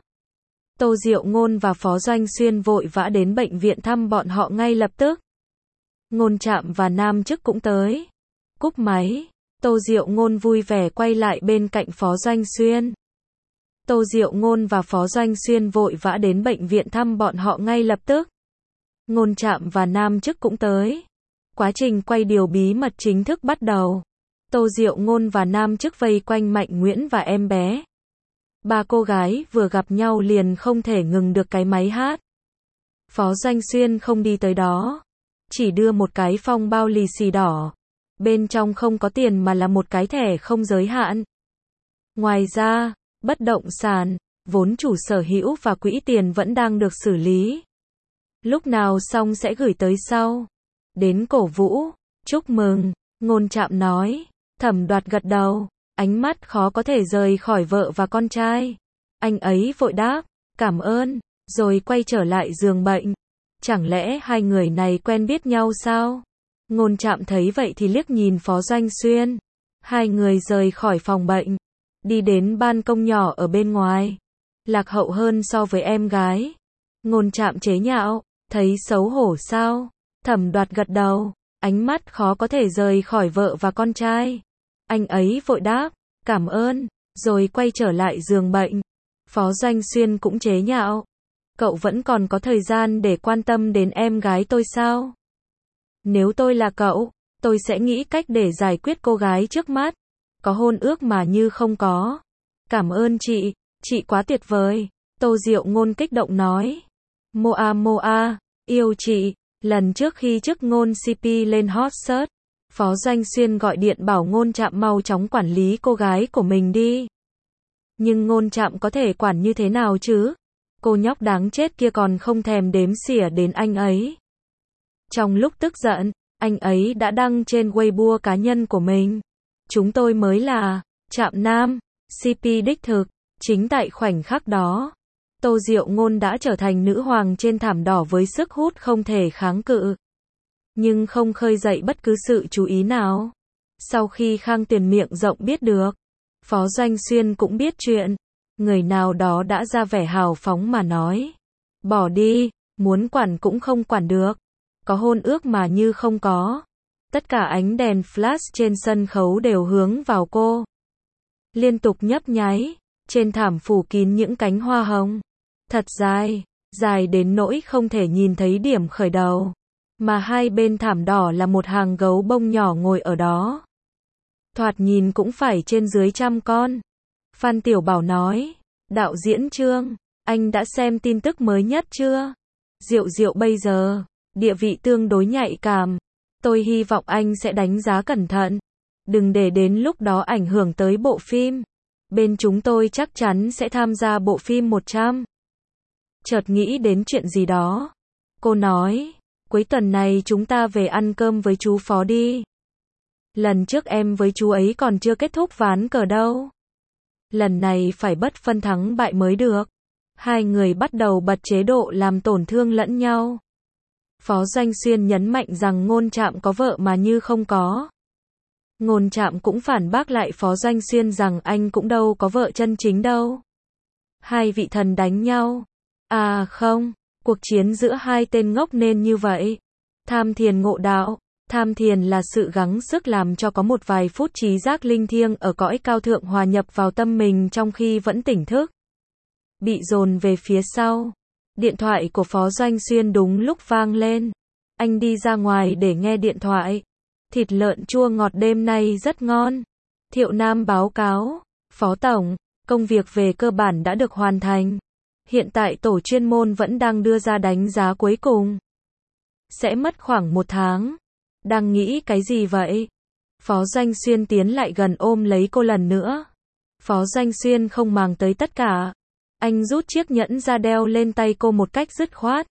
Tô Diệu Ngôn và Phó Doanh Xuyên vội vã đến bệnh viện thăm bọn họ ngay lập tức. Ngôn Trạm và Nam Chức cũng tới. Cúp máy, Tô Diệu Ngôn vui vẻ quay lại bên cạnh Phó Doanh Xuyên. Tô Diệu Ngôn và Phó Doanh Xuyên vội vã đến bệnh viện thăm bọn họ ngay lập tức. Ngôn Trạm và Nam Chức cũng tới. Quá trình quay điều bí mật chính thức bắt đầu. Tô Diệu Ngôn và Nam Chức vây quanh Mạnh Nguyễn và em bé. Ba cô gái vừa gặp nhau liền không thể ngừng được cái máy hát. Phó Doanh Xuyên không đi tới đó. Chỉ đưa một cái phong bao lì xì đỏ. Bên trong không có tiền mà là một cái thẻ không giới hạn. Ngoài ra, bất động sản, vốn chủ sở hữu và quỹ tiền vẫn đang được xử lý. Lúc nào xong sẽ gửi tới sau. Đến cổ vũ, chúc mừng, Ngôn Trạm nói. Thẩm Đoạt gật đầu, ánh mắt khó có thể rời khỏi vợ và con trai. Anh ấy vội đáp, cảm ơn, rồi quay trở lại giường bệnh. Chẳng lẽ hai người này quen biết nhau sao? Ngôn Trạm thấy vậy thì liếc nhìn Phó Doanh Xuyên. Hai người rời khỏi phòng bệnh, đi đến ban công nhỏ ở bên ngoài. Lạc hậu hơn so với em gái. Ngôn Trạm chế nhạo, thấy xấu hổ sao? Thẩm Đoạt gật đầu, ánh mắt khó có thể rời khỏi vợ và con trai. Anh ấy vội đáp, cảm ơn, rồi quay trở lại giường bệnh. Phó Doanh Xuyên cũng chế nhạo. Cậu vẫn còn có thời gian để quan tâm đến em gái tôi sao? Nếu tôi là cậu, tôi sẽ nghĩ cách để giải quyết cô gái trước mắt. Có hôn ước mà như không có. Cảm ơn chị, chị quá tuyệt vời. Tô Diệu Ngôn kích động nói. Moa Moa, yêu chị. Lần trước khi chức Ngôn xê pê lên hot search, Phó Doanh Xuyên gọi điện bảo Ngôn Trạm mau chóng quản lý cô gái của mình đi. Nhưng Ngôn Trạm có thể quản như thế nào chứ? Cô nhóc đáng chết kia còn không thèm đếm xỉa đến anh ấy. Trong lúc tức giận, anh ấy đã đăng trên Weibo cá nhân của mình. Chúng tôi mới là Trạm Nam, xê pê đích thực. Chính tại khoảnh khắc đó, Tô Diệu Ngôn đã trở thành nữ hoàng trên thảm đỏ với sức hút không thể kháng cự. nhưng không khơi dậy bất cứ sự chú ý nào. Sau khi Khang Tuyền miệng rộng biết được, Phó Doanh Xuyên cũng biết chuyện, người nào đó đã ra vẻ hào phóng mà nói, bỏ đi, muốn quản cũng không quản được, có hôn ước mà như không có. Tất cả ánh đèn flash trên sân khấu đều hướng vào cô, liên tục nhấp nháy, trên thảm phủ kín những cánh hoa hồng, thật dài, dài đến nỗi không thể nhìn thấy điểm khởi đầu, mà hai bên thảm đỏ là một hàng gấu bông nhỏ ngồi ở đó. Thoạt nhìn cũng phải trên dưới trăm con. Phan Tiểu Bảo nói, đạo diễn Trương, anh đã xem tin tức mới nhất chưa? Diệu Diệu bây giờ, địa vị tương đối nhạy cảm. Tôi hy vọng anh sẽ đánh giá cẩn thận. Đừng để đến lúc đó ảnh hưởng tới bộ phim. Bên chúng tôi chắc chắn sẽ tham gia bộ phim một trăm. Chợt nghĩ đến chuyện gì đó. Cô nói, cuối tuần này chúng ta về ăn cơm với chú Phó đi. Lần trước em với chú ấy còn chưa kết thúc ván cờ đâu. Lần này phải bất phân thắng bại mới được. Hai người bắt đầu bật chế độ làm tổn thương lẫn nhau. Phó Doanh Xuyên nhấn mạnh rằng Ngôn Trạm có vợ mà như không có. Ngôn Trạm cũng phản bác lại Phó Doanh Xuyên rằng anh cũng đâu có vợ chân chính đâu. Hai vị thần đánh nhau. À không, cuộc chiến giữa hai tên ngốc nên như vậy. Tham thiền ngộ đạo. Tham thiền là sự gắng sức làm cho có một vài phút trí giác linh thiêng ở cõi cao thượng hòa nhập vào tâm mình trong khi vẫn tỉnh thức. Bị dồn về phía sau. Điện thoại của Phó Doanh Xuyên đúng lúc vang lên. Anh đi ra ngoài để nghe điện thoại. Thịt lợn chua ngọt đêm nay rất ngon. Thiệu Nam báo cáo, Phó Tổng, công việc về cơ bản đã được hoàn thành. Hiện tại tổ chuyên môn vẫn đang đưa ra đánh giá cuối cùng. Sẽ mất khoảng một tháng. Đang nghĩ cái gì vậy? Phó Doanh Xuyên tiến lại gần ôm lấy cô lần nữa. Phó Doanh Xuyên không màng tới tất cả. Anh rút chiếc nhẫn ra đeo lên tay cô một cách dứt khoát.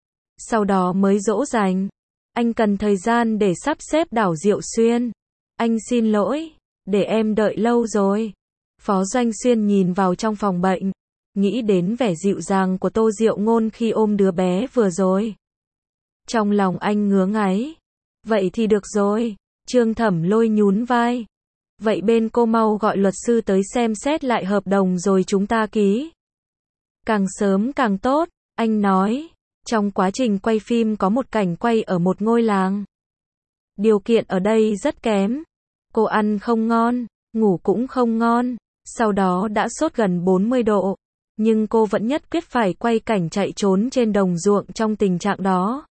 Sau đó mới dỗ dành. Anh cần thời gian để sắp xếp đảo Diệu Xuyên. Anh xin lỗi, để em đợi lâu rồi. Phó Doanh Xuyên nhìn vào trong phòng bệnh, nghĩ đến vẻ dịu dàng của Tô Diệu Ngôn khi ôm đứa bé vừa rồi. Trong lòng anh ngứa ngáy. Vậy thì được rồi. Trương Thẩm Lôi nhún vai. Vậy bên cô mau gọi luật sư tới xem xét lại hợp đồng rồi chúng ta ký. Càng sớm càng tốt, anh nói. Trong quá trình quay phim có một cảnh quay ở một ngôi làng. Điều kiện ở đây rất kém. Cô ăn không ngon, ngủ cũng không ngon. Sau đó đã sốt gần bốn mươi độ. Nhưng cô vẫn nhất quyết phải quay cảnh chạy trốn trên đồng ruộng trong tình trạng đó.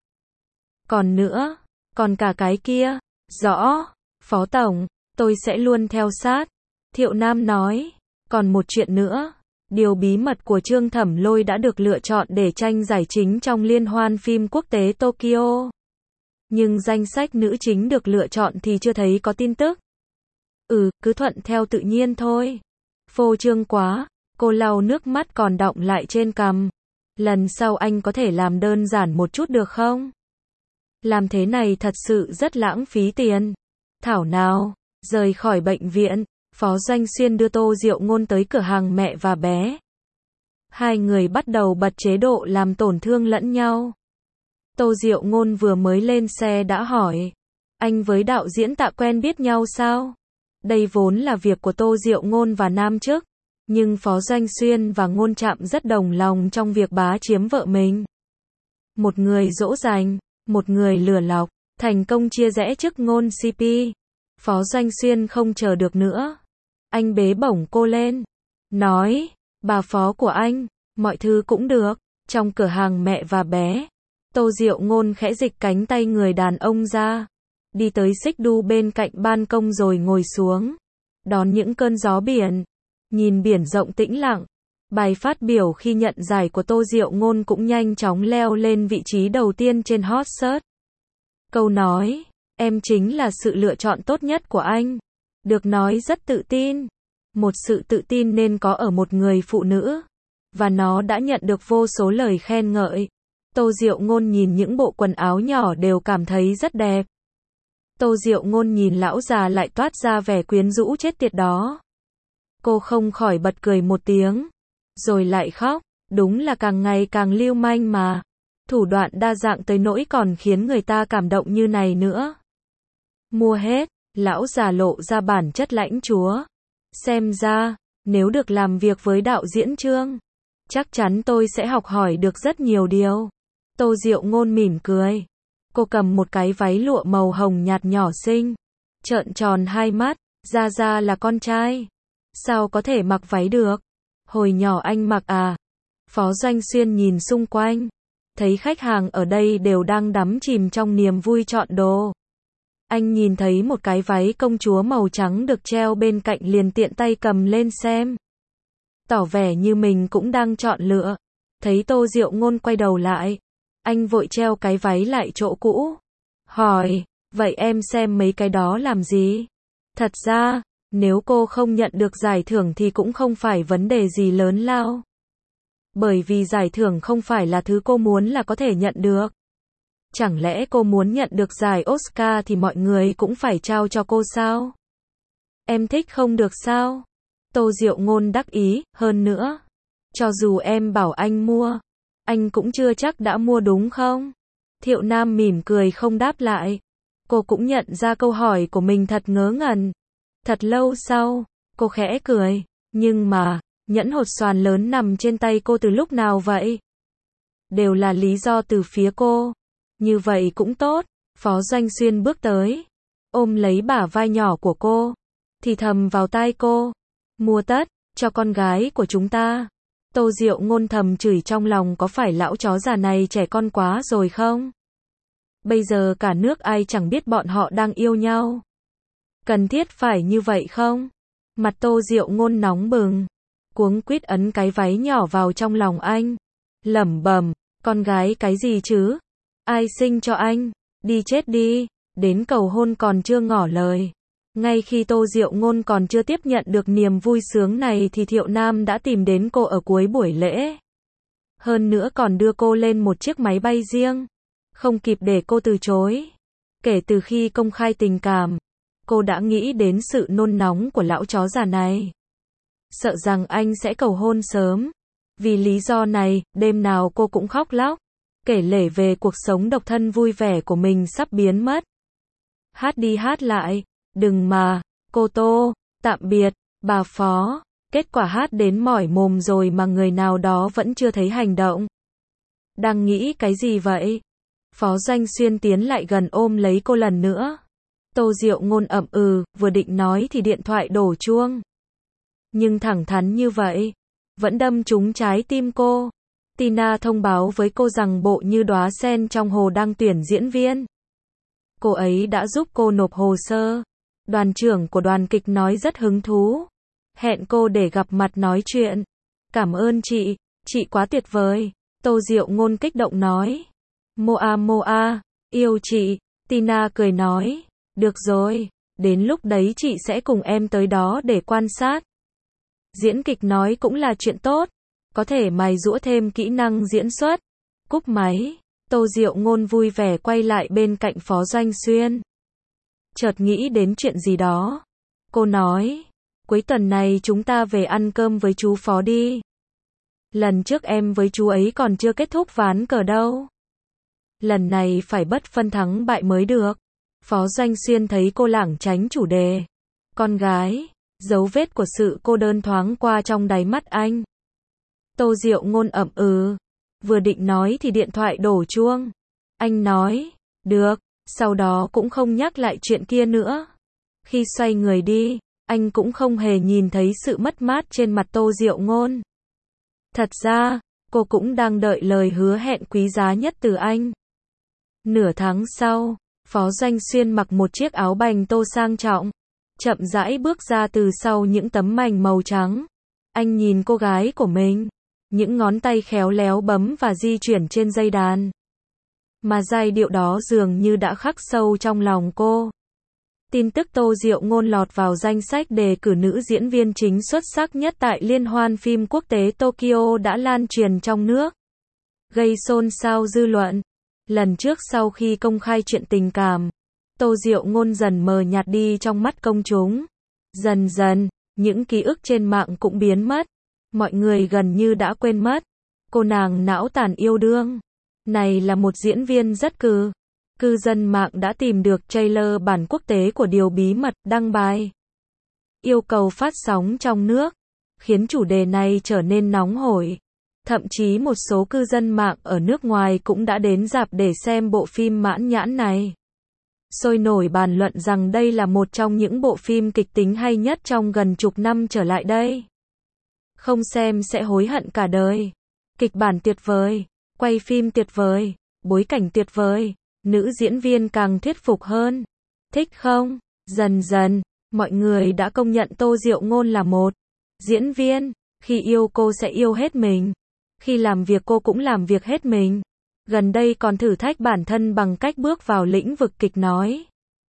Còn nữa, còn cả cái kia. Rõ, Phó Tổng, tôi sẽ luôn theo sát. Thiệu Nam nói. Còn một chuyện nữa. Điều bí mật của Trương Thẩm Lôi đã được lựa chọn để tranh giải chính trong Liên hoan phim quốc tế Tokyo. Nhưng danh sách nữ chính được lựa chọn thì chưa thấy có tin tức. Ừ, cứ thuận theo tự nhiên thôi. Phô trương quá, cô lau nước mắt còn đọng lại trên cằm. Lần sau anh có thể làm đơn giản một chút được không? Làm thế này thật sự rất lãng phí tiền. Thảo nào, rời khỏi bệnh viện. Phó Doanh Xuyên đưa Tô Diệu Ngôn tới cửa hàng mẹ và bé. Hai người bắt đầu bật chế độ làm tổn thương lẫn nhau. Tô Diệu Ngôn vừa mới lên xe đã hỏi. Anh với đạo diễn Tạ quen biết nhau sao? Đây vốn là việc của Tô Diệu Ngôn và Nam Chức. Nhưng Phó Doanh Xuyên và Ngôn Trạm rất đồng lòng trong việc bá chiếm vợ mình. Một người dỗ dành, một người lừa lọc, thành công chia rẽ chức Ngôn xê pê. Phó Doanh Xuyên không chờ được nữa. Anh bế bổng cô lên. Nói, bà Phó của anh, mọi thứ cũng được. Trong cửa hàng mẹ và bé. Tô Diệu Ngôn khẽ dịch cánh tay người đàn ông ra. Đi tới xích đu bên cạnh ban công rồi ngồi xuống. Đón những cơn gió biển. Nhìn biển rộng tĩnh lặng. Bài phát biểu khi nhận giải của Tô Diệu Ngôn cũng nhanh chóng leo lên vị trí đầu tiên trên hot search. Câu nói, em chính là sự lựa chọn tốt nhất của anh. Được nói rất tự tin. Một sự tự tin nên có ở một người phụ nữ. Và nó đã nhận được vô số lời khen ngợi. Tô Diệu Ngôn nhìn những bộ quần áo nhỏ đều cảm thấy rất đẹp. Tô Diệu Ngôn nhìn lão già lại toát ra vẻ quyến rũ chết tiệt đó. Cô không khỏi bật cười một tiếng. Rồi lại khóc. Đúng là càng ngày càng lưu manh mà. Thủ đoạn đa dạng tới nỗi còn khiến người ta cảm động như này nữa. Mua hết, lão già lộ ra bản chất lãnh chúa. Xem ra, nếu được làm việc với đạo diễn Trương, chắc chắn tôi sẽ học hỏi được rất nhiều điều. Tô Diệu Ngôn mỉm cười. Cô cầm một cái váy lụa màu hồng nhạt nhỏ xinh, trợn tròn hai mắt, Gia Gia là con trai. Sao có thể mặc váy được? Hồi nhỏ anh mặc à? Phó Doanh Xuyên nhìn xung quanh, thấy khách hàng ở đây đều đang đắm chìm trong niềm vui chọn đồ. Anh nhìn thấy một cái váy công chúa màu trắng được treo bên cạnh liền tiện tay cầm lên xem. Tỏ vẻ như mình cũng đang chọn lựa. Thấy Tô Diệu Ngôn quay đầu lại, anh vội treo cái váy lại chỗ cũ. Hỏi, vậy em xem mấy cái đó làm gì? Thật ra, nếu cô không nhận được giải thưởng thì cũng không phải vấn đề gì lớn lao. Bởi vì giải thưởng không phải là thứ cô muốn là có thể nhận được. Chẳng lẽ cô muốn nhận được giải Oscar thì mọi người cũng phải trao cho cô sao? Em thích không được sao? Tô Diệu Ngôn đắc ý, hơn nữa. Cho dù em bảo anh mua, anh cũng chưa chắc đã mua đúng không? Thiệu Nam mỉm cười không đáp lại. Cô cũng nhận ra câu hỏi của mình thật ngớ ngẩn. Thật lâu sau, cô khẽ cười. Nhưng mà, nhẫn hột xoàn lớn nằm trên tay cô từ lúc nào vậy? Đều là lý do từ phía cô. Như vậy cũng tốt. Phó Doanh Xuyên bước tới, ôm lấy bả vai nhỏ của cô, thì thầm vào tai cô. Mua tất, cho con gái của chúng ta. Tô Diệu Ngôn thầm chửi trong lòng có phải lão chó già này trẻ con quá rồi không? Bây giờ cả nước ai chẳng biết bọn họ đang yêu nhau. Cần thiết phải như vậy không? Mặt Tô Diệu Ngôn nóng bừng, cuống quýt ấn cái váy nhỏ vào trong lòng anh. Lẩm bẩm, con gái cái gì chứ? Ai sinh cho anh? Đi chết đi. Đến cầu hôn còn chưa ngỏ lời. Ngay khi Tô Diệu Ngôn còn chưa tiếp nhận được niềm vui sướng này thì Thiệu Nam đã tìm đến cô ở cuối buổi lễ. Hơn nữa còn đưa cô lên một chiếc máy bay riêng. Không kịp để cô từ chối. Kể từ khi công khai tình cảm, cô đã nghĩ đến sự nôn nóng của lão chó già này. Sợ rằng anh sẽ cầu hôn sớm. Vì lý do này, đêm nào cô cũng khóc lóc, kể lể về cuộc sống độc thân vui vẻ của mình sắp biến mất. Hát đi hát lại, đừng mà, cô Tô, tạm biệt, bà Phó. Kết quả hát đến mỏi mồm rồi mà người nào đó vẫn chưa thấy hành động. Đang nghĩ cái gì vậy? Phó Doanh Xuyên tiến lại gần ôm lấy cô lần nữa. Tô Diệu Ngôn ậm ừ, vừa định nói thì điện thoại đổ chuông. Nhưng thẳng thắn như vậy, vẫn đâm trúng trái tim cô. Tina thông báo với cô rằng bộ Như Đóa Sen trong hồ đang tuyển diễn viên. Cô ấy đã giúp cô nộp hồ sơ. Đoàn trưởng của đoàn kịch nói rất hứng thú. Hẹn cô để gặp mặt nói chuyện. Cảm ơn chị, chị quá tuyệt vời. Tô Diệu Ngôn kích động nói. Moa Moa, yêu chị. Tina cười nói. Được rồi, đến lúc đấy chị sẽ cùng em tới đó để quan sát. Diễn kịch nói cũng là chuyện tốt. Có thể mài giũa thêm kỹ năng diễn xuất. Cúp máy, Tô Diệu Ngôn vui vẻ quay lại bên cạnh Phó Doanh Xuyên. Chợt nghĩ đến chuyện gì đó. Cô nói, cuối tuần này chúng ta về ăn cơm với chú Phó đi. Lần trước em với chú ấy còn chưa kết thúc ván cờ đâu. Lần này phải bất phân thắng bại mới được. Phó Doanh Xuyên thấy cô lảng tránh chủ đề. Con gái, dấu vết của sự cô đơn thoáng qua trong đáy mắt anh. Tô Diệu Ngôn ậm ừ. Vừa định nói thì điện thoại đổ chuông. Anh nói, được, sau đó cũng không nhắc lại chuyện kia nữa. Khi xoay người đi, anh cũng không hề nhìn thấy sự mất mát trên mặt Tô Diệu Ngôn. Thật ra, cô cũng đang đợi lời hứa hẹn quý giá nhất từ anh. Nửa tháng sau, Phó Doanh Xuyên mặc một chiếc áo bành tô sang trọng, chậm rãi bước ra từ sau những tấm mành màu trắng. Anh nhìn cô gái của mình, những ngón tay khéo léo bấm và di chuyển trên dây đàn. Mà giai điệu đó dường như đã khắc sâu trong lòng cô. Tin tức Tô Diệu Ngôn lọt vào danh sách đề cử nữ diễn viên chính xuất sắc nhất tại Liên hoan phim quốc tế Tokyo đã lan truyền trong nước, gây xôn xao dư luận. Lần trước sau khi công khai chuyện tình cảm, Tô Diệu Ngôn dần mờ nhạt đi trong mắt công chúng. Dần dần, những ký ức trên mạng cũng biến mất. Mọi người gần như đã quên mất cô nàng não tàn yêu đương. Này là một diễn viên rất cừ. Cư dân mạng đã tìm được trailer bản quốc tế của Điều bí mật, đăng bài yêu cầu phát sóng trong nước, khiến chủ đề này trở nên nóng hổi. Thậm chí một số cư dân mạng ở nước ngoài cũng đã đến rạp để xem bộ phim mãn nhãn này. Sôi nổi bàn luận rằng đây là một trong những bộ phim kịch tính hay nhất trong gần chục năm trở lại đây. Không xem sẽ hối hận cả đời. Kịch bản tuyệt vời, quay phim tuyệt vời, bối cảnh tuyệt vời, nữ diễn viên càng thuyết phục hơn. Thích không? Dần dần, mọi người đã công nhận Tô Diệu Ngôn là một diễn viên. Khi yêu cô sẽ yêu hết mình. Khi làm việc cô cũng làm việc hết mình. Gần đây còn thử thách bản thân bằng cách bước vào lĩnh vực kịch nói.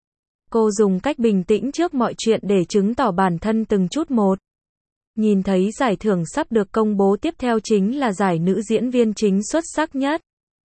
Cô dùng cách bình tĩnh trước mọi chuyện để chứng tỏ bản thân từng chút một. Nhìn thấy giải thưởng sắp được công bố tiếp theo chính là giải nữ diễn viên chính xuất sắc nhất.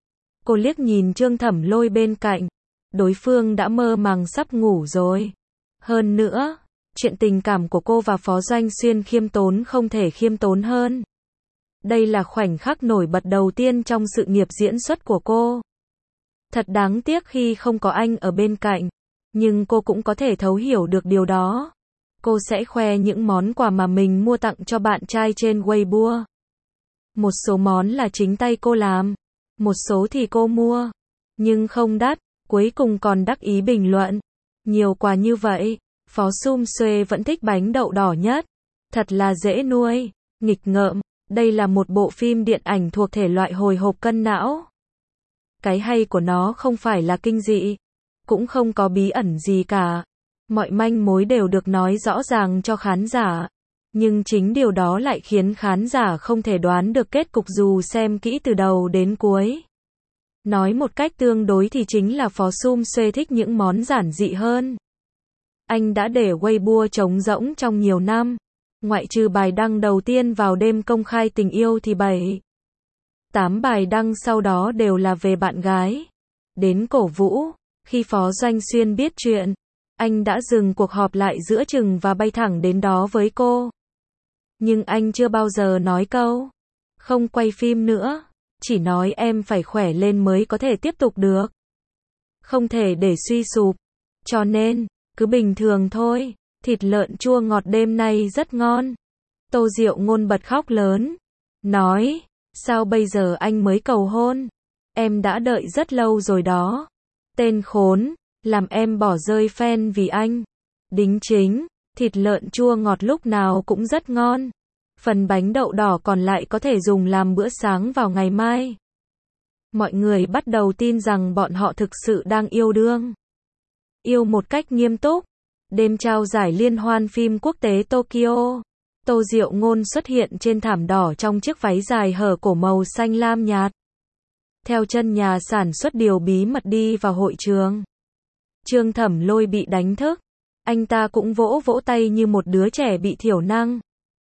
Cô liếc nhìn Trương Thẩm Lôi bên cạnh. Đối phương đã mơ màng sắp ngủ rồi. Hơn nữa, chuyện tình cảm của cô và Phó Doanh Xuyên khiêm tốn không thể khiêm tốn hơn. Đây là khoảnh khắc nổi bật đầu tiên trong sự nghiệp diễn xuất của cô. Thật đáng tiếc khi không có anh ở bên cạnh. Nhưng cô cũng có thể thấu hiểu được điều đó. Cô sẽ khoe những món quà mà mình mua tặng cho bạn trai trên Weibo. Một số món là chính tay cô làm. Một số thì cô mua. Nhưng không đắt. Cuối cùng còn đắc ý bình luận. Nhiều quà như vậy, Phó Sum Xuê vẫn thích bánh đậu đỏ nhất. Thật là dễ nuôi. Nghịch ngợm. Đây là một bộ phim điện ảnh thuộc thể loại hồi hộp cân não. Cái hay của nó không phải là kinh dị. Cũng không có bí ẩn gì cả. Mọi manh mối đều được nói rõ ràng cho khán giả. Nhưng chính điều đó lại khiến khán giả không thể đoán được kết cục dù xem kỹ từ đầu đến cuối. Nói một cách tương đối thì chính là Phó Sum Xuê thích những món giản dị hơn. Anh đã để Weibo trống rỗng trong nhiều năm. Ngoại trừ bài đăng đầu tiên vào đêm công khai tình yêu thì bảy, tám bài đăng sau đó đều là về bạn gái. Đến cổ vũ, khi Phó Doanh Xuyên biết chuyện, anh đã dừng cuộc họp lại giữa chừng và bay thẳng đến đó với cô. Nhưng anh chưa bao giờ nói câu không quay phim nữa, chỉ nói em phải khỏe lên mới có thể tiếp tục được. Không thể để suy sụp. Cho nên, cứ bình thường thôi. Thịt lợn chua ngọt đêm nay rất ngon. Tô Diệu Ngôn bật khóc lớn. Nói, sao bây giờ anh mới cầu hôn? Em đã đợi rất lâu rồi đó. Tên khốn, làm em bỏ rơi fan vì anh. Đính chính, thịt lợn chua ngọt lúc nào cũng rất ngon. Phần bánh đậu đỏ còn lại có thể dùng làm bữa sáng vào ngày mai. Mọi người bắt đầu tin rằng bọn họ thực sự đang yêu đương. Yêu một cách nghiêm túc. Đêm trao giải liên hoan phim quốc tế Tokyo. Tô Diệu Ngôn xuất hiện trên thảm đỏ trong chiếc váy dài hở cổ màu xanh lam nhạt. Theo chân nhà sản xuất Điều bí mật đi vào hội trường. Trương Thẩm Lôi bị đánh thức. Anh ta cũng vỗ vỗ tay như một đứa trẻ bị thiểu năng.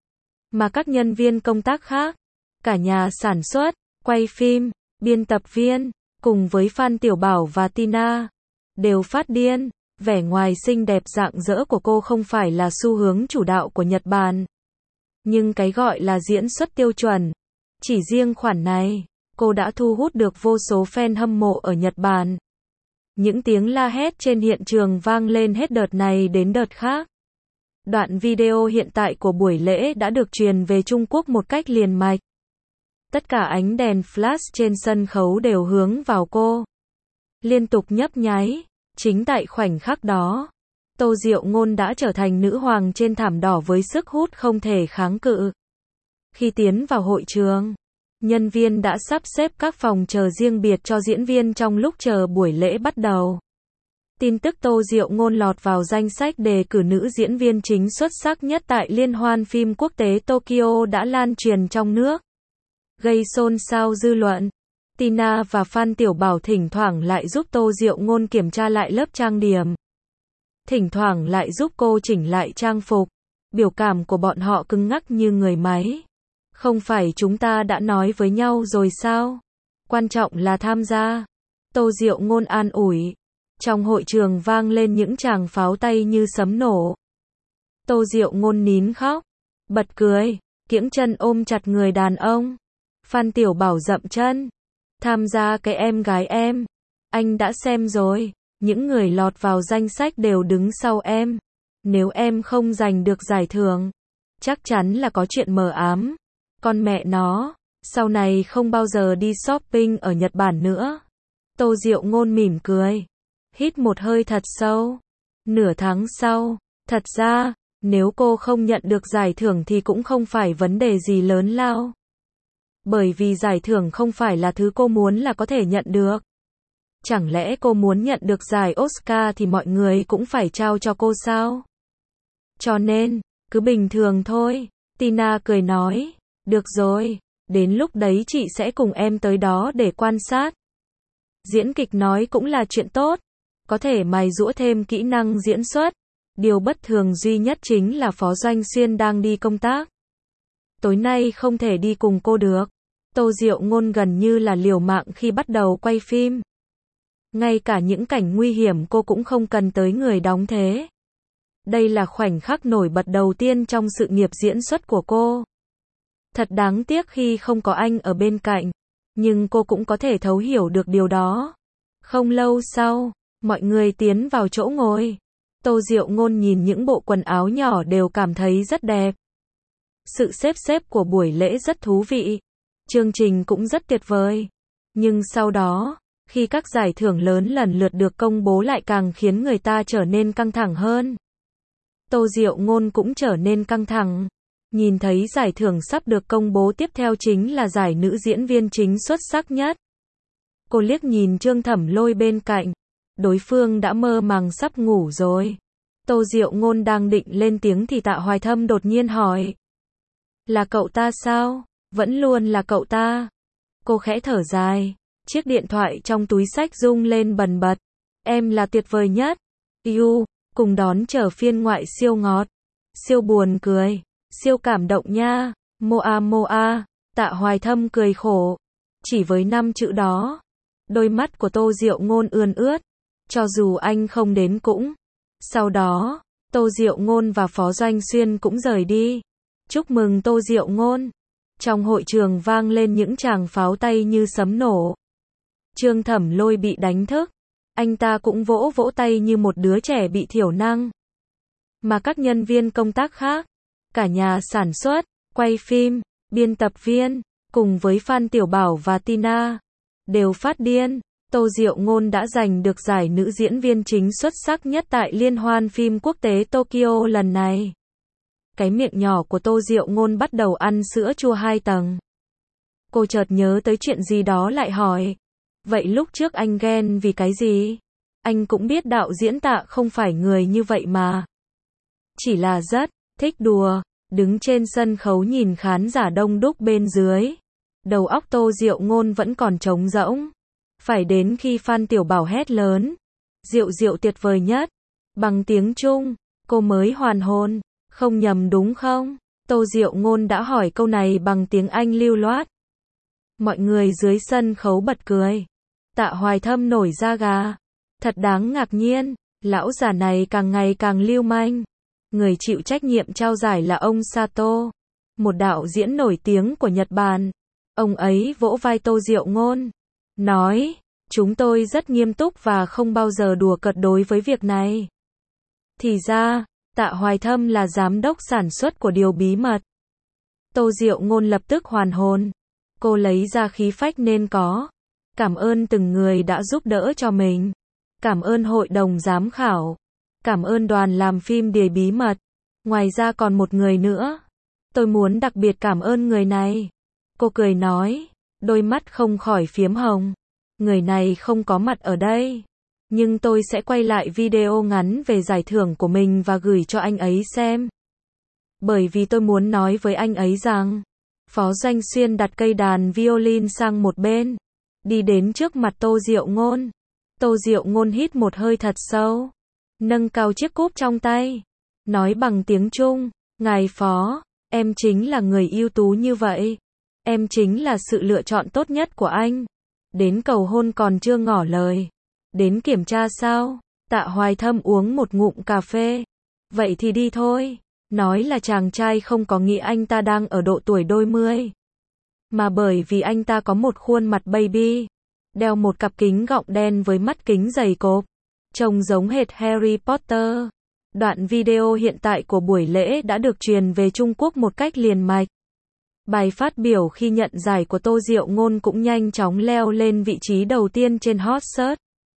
Mà các nhân viên công tác khác, cả nhà sản xuất, quay phim, biên tập viên, cùng với Phan Tiểu Bảo và Tina, đều phát điên. Vẻ ngoài xinh đẹp rạng rỡ của cô không phải là xu hướng chủ đạo của Nhật Bản. Nhưng cái gọi là diễn xuất tiêu chuẩn. Chỉ riêng khoản này, cô đã thu hút được vô số fan hâm mộ ở Nhật Bản. Những tiếng la hét trên hiện trường vang lên hết đợt này đến đợt khác. Đoạn video hiện tại của buổi lễ đã được truyền về Trung Quốc một cách liền mạch. Tất cả ánh đèn flash trên sân khấu đều hướng vào cô. Liên tục nhấp nháy. Chính tại khoảnh khắc đó, Tô Diệu Ngôn đã trở thành nữ hoàng trên thảm đỏ với sức hút không thể kháng cự. Khi tiến vào hội trường, nhân viên đã sắp xếp các phòng chờ riêng biệt cho diễn viên trong lúc chờ buổi lễ bắt đầu. Tin tức Tô Diệu Ngôn lọt vào danh sách đề cử nữ diễn viên chính xuất sắc nhất tại Liên hoan phim quốc tế Tokyo đã lan truyền trong nước, gây xôn xao dư luận. Tina và Phan Tiểu Bảo thỉnh thoảng lại giúp Tô Diệu Ngôn kiểm tra lại lớp trang điểm. Thỉnh thoảng lại giúp cô chỉnh lại trang phục. Biểu cảm của bọn họ cứng ngắc như người máy. Không phải chúng ta đã nói với nhau rồi sao? Quan trọng là tham gia. Tô Diệu Ngôn an ủi. Trong hội trường vang lên những tràng pháo tay như sấm nổ. Tô Diệu Ngôn nín khóc. Bật cười. Kiễng chân ôm chặt người đàn ông. Phan Tiểu Bảo dậm chân. Tham gia cái em gái em. Anh đã xem rồi. Những người lọt vào danh sách đều đứng sau em. Nếu em không giành được giải thưởng, chắc chắn là có chuyện mờ ám. Con mẹ nó, sau này không bao giờ đi shopping ở Nhật Bản nữa. Tô Diệu Ngôn mỉm cười. Hít một hơi thật sâu. Nửa tháng sau, thật ra, nếu cô không nhận được giải thưởng thì cũng không phải vấn đề gì lớn lao. Bởi vì giải thưởng không phải là thứ cô muốn là có thể nhận được. Chẳng lẽ cô muốn nhận được giải Oscar thì mọi người cũng phải trao cho cô sao? Cho nên, cứ bình thường thôi. Tina cười nói. Được rồi, đến lúc đấy chị sẽ cùng em tới đó để quan sát. Diễn kịch nói cũng là chuyện tốt. Có thể mài giũa thêm kỹ năng diễn xuất. Điều bất thường duy nhất chính là Phó Doanh Xuyên đang đi công tác. Tối nay không thể đi cùng cô được. Tô Diệu Ngôn gần như là liều mạng khi bắt đầu quay phim. Ngay cả những cảnh nguy hiểm cô cũng không cần tới người đóng thế. Đây là khoảnh khắc nổi bật đầu tiên trong sự nghiệp diễn xuất của cô. Thật đáng tiếc khi không có anh ở bên cạnh. Nhưng cô cũng có thể thấu hiểu được điều đó. Không lâu sau, mọi người tiến vào chỗ ngồi. Tô Diệu Ngôn nhìn những bộ quần áo nhỏ đều cảm thấy rất đẹp. Sự xếp xếp của buổi lễ rất thú vị. Chương trình cũng rất tuyệt vời. Nhưng sau đó, khi các giải thưởng lớn lần lượt được công bố lại càng khiến người ta trở nên căng thẳng hơn. Tô Diệu Ngôn cũng trở nên căng thẳng. Nhìn thấy giải thưởng sắp được công bố tiếp theo chính là giải nữ diễn viên chính xuất sắc nhất. Cô liếc nhìn Trương Thẩm Lôi bên cạnh. Đối phương đã mơ màng sắp ngủ rồi. Tô Diệu Ngôn đang định lên tiếng thì Tạ Hoài Thâm đột nhiên hỏi. Là cậu ta sao? Vẫn luôn là cậu ta. Cô khẽ thở dài. Chiếc điện thoại trong túi xách rung lên bần bật. Em là tuyệt vời nhất. Yêu, cùng đón chờ phiên ngoại siêu ngọt. Siêu buồn cười. Siêu cảm động nha. Moa Moa. Tạ Hoài Thâm cười khổ. Chỉ với năm chữ đó. Đôi mắt của Tô Diệu Ngôn ươn ướt. Cho dù anh không đến cũng. Sau đó, Tô Diệu Ngôn và Phó Doanh Xuyên cũng rời đi. Chúc mừng Tô Diệu Ngôn. Trong hội trường vang lên những tràng pháo tay như sấm nổ. Trương Thẩm Lôi bị đánh thức. Anh ta cũng vỗ vỗ tay như một đứa trẻ bị thiểu năng. Mà các nhân viên công tác khác, cả nhà sản xuất, quay phim, biên tập viên, cùng với Phan Tiểu Bảo và Tina, đều phát điên. Tô Diệu Ngôn đã giành được giải nữ diễn viên chính xuất sắc nhất tại Liên hoan phim quốc tế Tokyo lần này. Cái miệng nhỏ của Tô Diệu Ngôn bắt đầu ăn sữa chua hai tầng. Cô chợt nhớ tới chuyện gì đó lại hỏi. Vậy lúc trước anh ghen vì cái gì? Anh cũng biết đạo diễn Tạ không phải người như vậy mà. Chỉ là rất thích đùa, đứng trên sân khấu nhìn khán giả đông đúc bên dưới. Đầu óc Tô Diệu Ngôn vẫn còn trống rỗng. Phải đến khi Phan Tiểu Bảo hét lớn. Diệu Diệu tuyệt vời nhất. Bằng tiếng Trung, cô mới hoàn hồn. Không nhầm đúng không? Tô Diệu Ngôn đã hỏi câu này bằng tiếng Anh lưu loát. Mọi người dưới sân khấu bật cười. Tạ Hoài Thâm nổi da gà. Thật đáng ngạc nhiên, lão già này càng ngày càng lưu manh. Người chịu trách nhiệm trao giải là ông Sato, một đạo diễn nổi tiếng của Nhật Bản. Ông ấy vỗ vai Tô Diệu Ngôn, nói, chúng tôi rất nghiêm túc và không bao giờ đùa cợt đối với việc này. Thì ra, Tạ Hoài Thâm là giám đốc sản xuất của Điều Bí Mật. Tô Diệu Ngôn lập tức hoàn hồn. Cô lấy ra khí phách nên có. Cảm ơn từng người đã giúp đỡ cho mình. Cảm ơn hội đồng giám khảo. Cảm ơn đoàn làm phim Điều Bí Mật. Ngoài ra còn một người nữa. Tôi muốn đặc biệt cảm ơn người này. Cô cười nói, đôi mắt không khỏi phiếm hồng. Người này không có mặt ở đây. Nhưng tôi sẽ quay lại video ngắn về giải thưởng của mình và gửi cho anh ấy xem. Bởi vì tôi muốn nói với anh ấy rằng, Phó Doanh Xuyên đặt cây đàn violin sang một bên. Đi đến trước mặt Tô Diệu Ngôn. Tô Diệu Ngôn hít một hơi thật sâu. Nâng cao chiếc cúp trong tay. Nói bằng tiếng Trung, ngài Phó, em chính là người ưu tú như vậy. Em chính là sự lựa chọn tốt nhất của anh. Đến cầu hôn còn chưa ngỏ lời. Đến kiểm tra sao? Tạ Hoài Thâm uống một ngụm cà phê. Vậy thì đi thôi. Nói là chàng trai không có nghĩa anh ta đang ở độ tuổi đôi mươi. Mà bởi vì anh ta có một khuôn mặt baby. đeo một cặp kính gọng đen với mắt kính dày cộp, trông giống hệt Harry Potter. Đoạn video hiện tại của buổi lễ đã được truyền về Trung Quốc một cách liền mạch. Bài phát biểu khi nhận giải của Tô Diệu Ngôn cũng nhanh chóng leo lên vị trí đầu tiên trên hot search.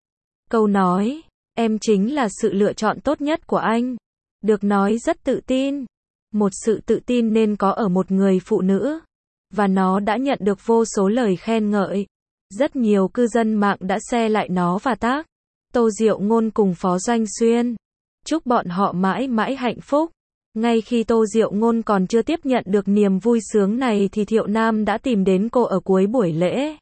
Câu nói, em chính là sự lựa chọn tốt nhất của anh, được nói rất tự tin. Một sự tự tin nên có ở một người phụ nữ. Và nó đã nhận được vô số lời khen ngợi. Rất nhiều cư dân mạng đã share lại nó và tag Tô Diệu Ngôn cùng Phó Doanh Xuyên. Chúc bọn họ mãi mãi hạnh phúc. Ngay khi Tô Diệu Ngôn còn chưa tiếp nhận được niềm vui sướng này thì Thiệu Nam đã tìm đến cô ở cuối buổi lễ.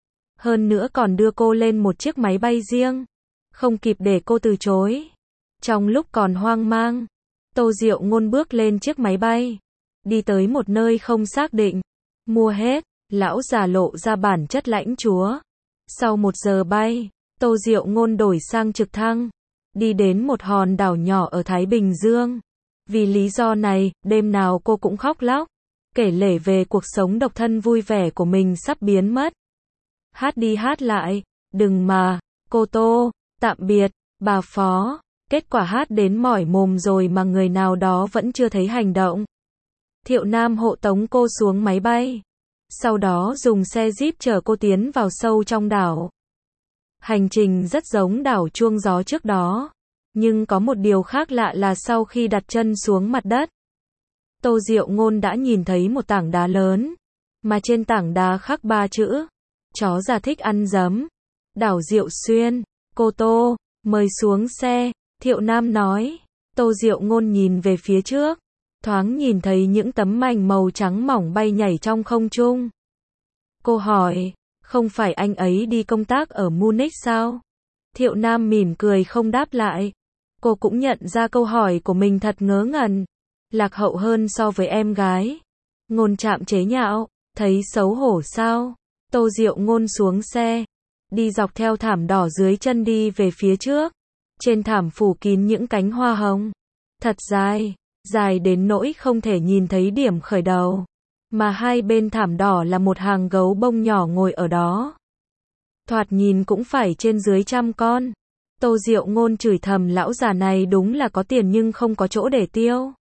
Hơn nữa còn đưa cô lên một chiếc máy bay riêng. Không kịp để cô từ chối. Trong lúc còn hoang mang, Tô Diệu Ngôn bước lên chiếc máy bay. Đi tới một nơi không xác định. Mua hết, lão già lộ ra bản chất lãnh chúa. Sau một giờ bay, Tô Diệu Ngôn đổi sang trực thăng. Đi đến một hòn đảo nhỏ ở Thái Bình Dương. Vì lý do này, đêm nào cô cũng khóc lóc, kể lể về cuộc sống độc thân vui vẻ của mình sắp biến mất. Hát đi hát lại, đừng mà, cô Tô, tạm biệt, bà Phó. Kết quả hát đến mỏi mồm rồi mà người nào đó vẫn chưa thấy hành động. Thiệu Nam hộ tống cô xuống máy bay. Sau đó dùng xe jeep chở cô tiến vào sâu trong đảo. Hành trình rất giống đảo Chuông Gió trước đó. Nhưng có một điều khác lạ là sau khi đặt chân xuống mặt đất, Tô Diệu Ngôn đã nhìn thấy một tảng đá lớn, mà trên tảng đá khắc ba chữ, chó già thích ăn giấm. Đảo Diệu Xuyên, cô Tô, mời xuống xe, Thiệu Nam nói. Tô Diệu Ngôn nhìn về phía trước, thoáng nhìn thấy những tấm mảnh màu trắng mỏng bay nhảy trong không trung. Cô hỏi, không phải anh ấy đi công tác ở Munich sao? Thiệu Nam mỉm cười không đáp lại. Cô cũng nhận ra câu hỏi của mình thật ngớ ngẩn, lạc hậu hơn so với em gái. Ngôn Trạm chế nhạo, thấy xấu hổ sao? Tô Diệu Ngôn xuống xe, đi dọc theo thảm đỏ dưới chân đi về phía trước. Trên thảm phủ kín những cánh hoa hồng, thật dài, dài đến nỗi không thể nhìn thấy điểm khởi đầu. Mà hai bên thảm đỏ là một hàng gấu bông nhỏ ngồi ở đó. Thoạt nhìn cũng phải trên dưới trăm con. Tô Diệu Ngôn chửi thầm lão già này đúng là có tiền nhưng không có chỗ để tiêu.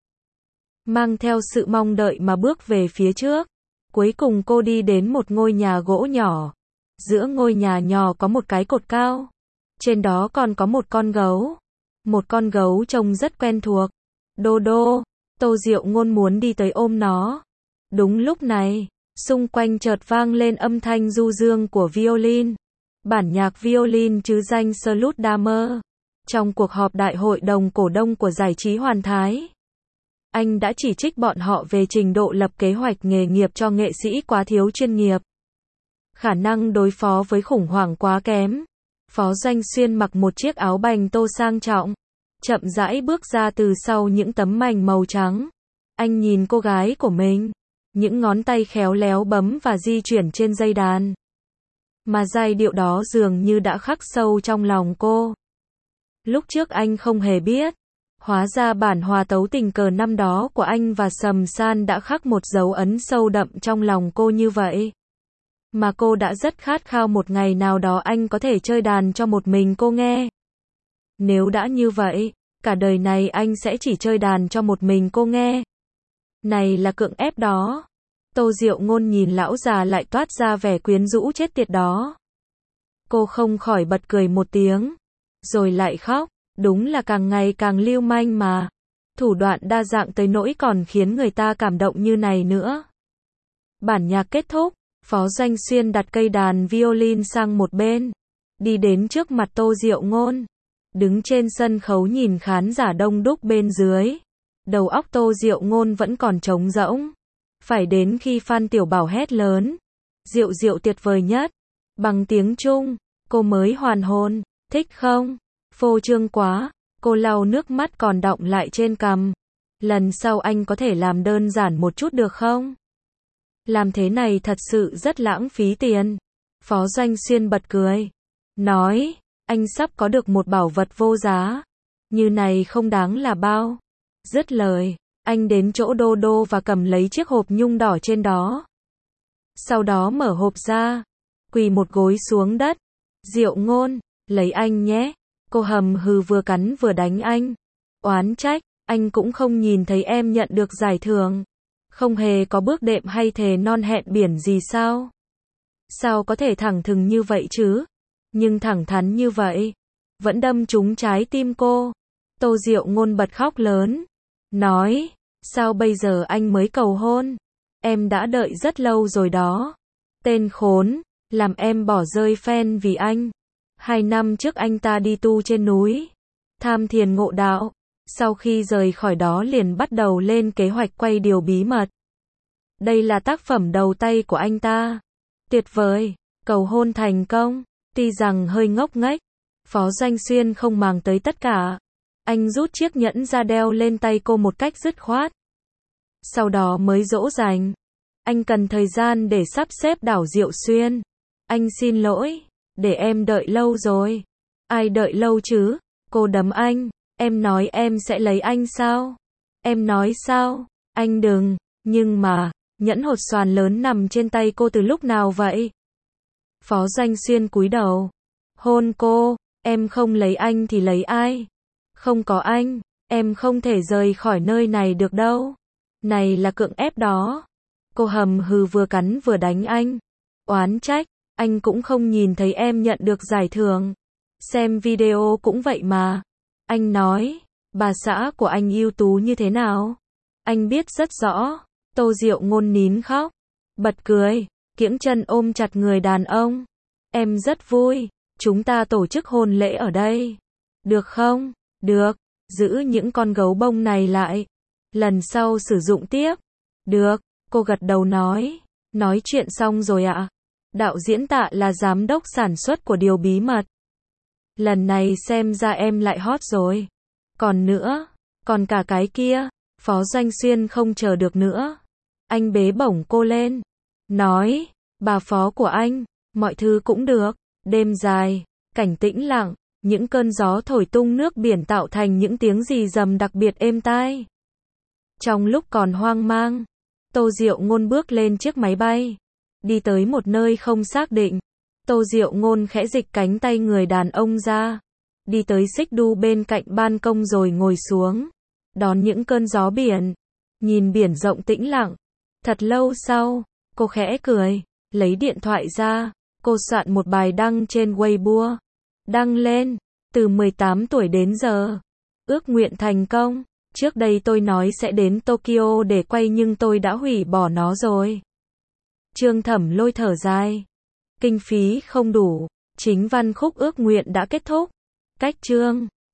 Mang theo sự mong đợi mà bước về phía trước. Cuối cùng cô đi đến một ngôi nhà gỗ nhỏ. Giữa ngôi nhà nhỏ có một cái cột cao. Trên đó còn có một con gấu. Một con gấu trông rất quen thuộc. Đô đô, Tô Diệu Ngôn muốn đi tới ôm nó. Đúng lúc này, xung quanh chợt vang lên âm thanh du dương của violin. Bản nhạc violin chứ danh Slut Damer. Trong cuộc họp đại hội đồng cổ đông của giải trí Hoàn Thái, anh đã chỉ trích bọn họ về trình độ lập kế hoạch nghề nghiệp cho nghệ sĩ quá thiếu chuyên nghiệp. Khả năng đối phó với khủng hoảng quá kém. Phó Doanh Xuyên mặc một chiếc áo bành tô sang trọng, chậm rãi bước ra từ sau những tấm mảnh màu trắng. Anh nhìn cô gái của mình, những ngón tay khéo léo bấm và di chuyển trên dây đàn. Mà giai điệu đó dường như đã khắc sâu trong lòng cô. Lúc trước anh không hề biết, hóa ra bản hòa tấu tình cờ năm đó của anh và Sầm San đã khắc một dấu ấn sâu đậm trong lòng cô như vậy. Mà cô đã rất khát khao một ngày nào đó anh có thể chơi đàn cho một mình cô nghe. Nếu đã như vậy, cả đời này anh sẽ chỉ chơi đàn cho một mình cô nghe. Này là cưỡng ép đó. Tô Diệu Ngôn nhìn lão già lại toát ra vẻ quyến rũ chết tiệt đó. Cô không khỏi bật cười một tiếng, rồi lại khóc, đúng là càng ngày càng lưu manh mà. Thủ đoạn đa dạng tới nỗi còn khiến người ta cảm động như này nữa. Bản nhạc kết thúc, Phó Doanh Xuyên đặt cây đàn violin sang một bên, đi đến trước mặt Tô Diệu Ngôn, đứng trên sân khấu nhìn khán giả đông đúc bên dưới. Đầu óc Tô Diệu Ngôn vẫn còn trống rỗng. Phải đến khi Phan Tiểu Bảo hét lớn, Diệu Diệu tuyệt vời nhất, bằng tiếng Trung, cô mới hoàn hồn. Thích không? Phô trương quá. Cô lau nước mắt còn đọng lại trên cằm. Lần sau anh có thể làm đơn giản một chút được không? Làm thế này thật sự rất lãng phí tiền. Phó Doanh Xuyên bật cười, nói, anh sắp có được một bảo vật vô giá. Như này không đáng là bao. Dứt lời, anh đến chỗ Đô Đô và cầm lấy chiếc hộp nhung đỏ trên đó. Sau đó mở hộp ra. quỳ một gối xuống đất. Diệu Ngôn, lấy anh nhé. Cô hầm hừ vừa cắn vừa đánh anh. Oán trách, anh cũng không nhìn thấy em nhận được giải thưởng. Không hề có bước đệm hay thề non hẹn biển gì sao? Sao có thể thẳng thừng như vậy chứ? Nhưng thẳng thắn như vậy, vẫn đâm trúng trái tim cô. Tô Diệu Ngôn bật khóc lớn. Nói, sao bây giờ anh mới cầu hôn? Em đã đợi rất lâu rồi đó. Tên khốn, làm em bỏ rơi fan vì anh. Hai năm trước anh ta đi tu trên núi, tham thiền ngộ đạo. Sau khi rời khỏi đó liền bắt đầu lên kế hoạch quay điều bí mật. Đây là tác phẩm đầu tay của anh ta. Tuyệt vời, cầu hôn thành công. Tuy rằng hơi ngốc nghếch, Phó Doanh Xuyên không màng tới tất cả. Anh rút chiếc nhẫn ra đeo lên tay cô một cách dứt khoát. Sau đó mới dỗ dành. Anh cần thời gian để sắp xếp đảo Diệu Xuyên. Anh xin lỗi, để em đợi lâu rồi. Ai đợi lâu chứ? Cô đấm anh. Em nói em sẽ lấy anh sao? Em nói sao? Anh đừng. Nhưng mà, nhẫn hột xoàn lớn nằm trên tay cô từ lúc nào vậy? Phó Doanh Xuyên cúi đầu. Hôn cô, em không lấy anh thì lấy ai? Không có anh, em không thể rời khỏi nơi này được đâu. Này là cưỡng ép đó. Cô hầm hừ vừa cắn vừa đánh anh. Oán trách, anh cũng không nhìn thấy em nhận được giải thưởng. Xem video cũng vậy mà. Anh nói, bà xã của anh ưu tú như thế nào? Anh biết rất rõ. Tô Diệu Ngôn nín khóc, bật cười, kiễng chân ôm chặt người đàn ông. Em rất vui, chúng ta tổ chức hôn lễ ở đây. Được không? Được, giữ những con gấu bông này lại. Lần sau sử dụng tiếp. Được, cô gật đầu nói. Nói chuyện xong rồi ạ. Đạo diễn Tạ là giám đốc sản xuất của điều bí mật. Lần này xem ra em lại hot rồi. Còn nữa, còn cả cái kia. Phó Doanh Xuyên không chờ được nữa. Anh bế bổng cô lên. Nói, bà phó của anh, mọi thứ cũng được. Đêm dài, cảnh tĩnh lặng, những cơn gió thổi tung nước biển tạo thành những tiếng rì rầm đặc biệt êm tai. Trong lúc còn hoang mang, Tô Diệu Ngôn bước lên chiếc máy bay, đi tới một nơi không xác định. Tô Diệu Ngôn khẽ dịch cánh tay người đàn ông ra, đi tới xích đu bên cạnh ban công rồi ngồi xuống, đón những cơn gió biển, nhìn biển rộng tĩnh lặng. Thật lâu sau, cô khẽ cười, lấy điện thoại ra, cô soạn một bài đăng trên Weibo. Đăng lên, từ mười tám tuổi đến giờ, ước nguyện thành công. Trước đây tôi nói sẽ đến Tokyo để quay nhưng tôi đã hủy bỏ nó rồi. Trương Thẩm Lôi thở dài. Kinh phí không đủ, chính văn khúc ước nguyện đã kết thúc. Cách chương